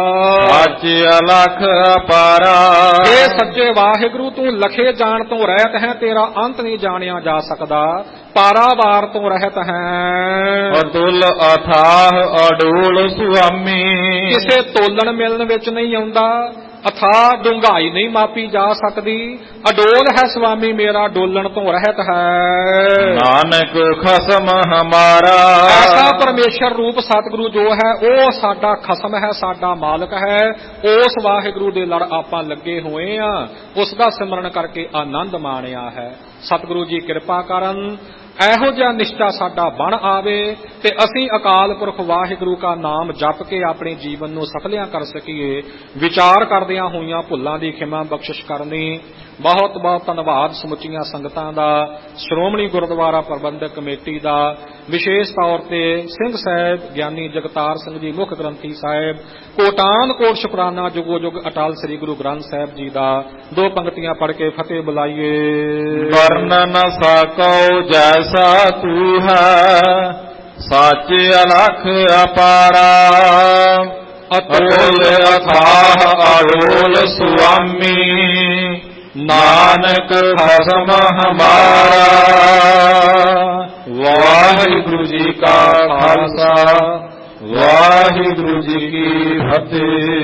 ਸੱਚ ਅਲਖ ਅਪਾਰਾ, ਇਹ ਸੱਚੇ ਵਾਹਿਗੁਰੂ ਤੂੰ ਲਖੇ ਜਾਣ ਤੋਂ ਰਹਿਤ ਹੈ, ਤੇਰਾ ਅੰਤ ਨਹੀਂ ਜਾਣਿਆ ਜਾ ਸਕਦਾ, ਪਾਰਾਵਾਰ ਤੋਂ ਰਹਿਤ ਹੈ। ਅਤੁਲ ਅਥਾਹ ਅਡੋਲ ਸੁਆਮੀ, ਕਿਸੇ ਤੋਲਣ ਮਿਲਣ ਵਿੱਚ ਨਹੀਂ ਆਉਂਦਾ, ਅਥਾਹ ਡੂੰਘਾਈ ਨਹੀਂ ਮਾਪੀ ਜਾ ਸਕਦੀ। ਅਡੋਲ ਹੈ ਸੁਆਮੀ ਮੇਰਾ, ਡੋਲਣ ਤੋਂ ਰਹਿਤ ਹੈ। ਨਾਨਕ ਖਸਮ ਹਮਾਰਾ, ਐਸਾ ਪਰਮੇਸ਼ਰ ਰੂਪ ਸਤਿਗੁਰੂ ਜੋ ਹੈ ਉਹ ਸਾਡਾ ਖਸਮ ਹੈ, ਸਾਡਾ ਮਾਲਕ ਹੈ। ਉਸ ਵਾਹਿਗੁਰੂ ਦੇ ਲੜ ਆਪਾਂ ਲੱਗੇ ਹੋਏ ਆ, ਉਸ ਦਾ ਸਿਮਰਨ ਕਰਕੇ ਆਨੰਦ ਮਾਣਿਆ ਹੈ। ਸਤਿਗੁਰੂ ਜੀ ਕਿਰਪਾ ਕਰਨ, ਇਹੋ ਜਿਹਾ ਨਿਸ਼ਚਾ ਸਾਡਾ ਬਣ ਆਵੇ ਤੇ ਅਸੀਂ ਅਕਾਲ ਪੁਰਖ ਵਾਹਿਗੁਰੂ ਦਾ ਨਾਮ ਜਪ ਕੇ ਆਪਣੇ ਜੀਵਨ ਨੂੰ ਸਫਲਿਆਂ ਕਰ ਸਕੀਏ। ਵਿਚਾਰ ਕਰਦਿਆਂ ਹੋਈਆਂ ਭੁੱਲਾਂ ਦੀ ਖਿਮਾ ਬਖਸ਼ਿਸ਼ ਕਰਨੀ। ਬਹੁਤ ਬਹੁਤ ਧੰਨਵਾਦ ਸਮੁੱਚੀਆਂ ਸੰਗਤਾਂ ਦਾ, ਸ਼੍ਰੋਮਣੀ ਗੁਰਦੁਆਰਾ ਪ੍ਰਬੰਧਕ ਕਮੇਟੀ ਦਾ, ਵਿਸ਼ੇਸ਼ ਤੌਰ ਤੇ ਸਿੰਘ ਸਾਹਿਬ ਗਿਆਨੀ ਜਗਤਾਰ ਸਿੰਘ ਜੀ ਮੁੱਖ ਗ੍ਰੰਥੀ ਸਾਹਿਬ, ਕੋਟਾਨ ਕੋਟ ਸ਼ੁਕਰਾਨਾ ਜੁਗੋ ਜੁਗ ਅਟਲ ਸ੍ਰੀ ਗੁਰੂ ਗ੍ਰੰਥ ਸਾਹਿਬ ਜੀ ਦਾ। ਦੋ ਪੰਕਤੀਆਂ ਪੜ੍ਹ ਕੇ ਫਤਿਹ ਬੁਲਾਈਏ। ਵਰਨ ਨ ਸਾਕਉ ਜੈਸਾ ਤੂੰ ਹੈ, ਸੱਚ ਅਲਖ ਅਪਾਰਾ, ਅਤੁਲ ਅਥਾਹ ਅਡੋਲ ਸੁਆਮੀ, ਨਾਨਕ ਖਸਮ ਹਮਾਰਾ। ਵਾਹਿਗੁਰੂ ਵਾਹਿਗੁਰੂ ਜੀ ਕੀ ਫਤਿਹ।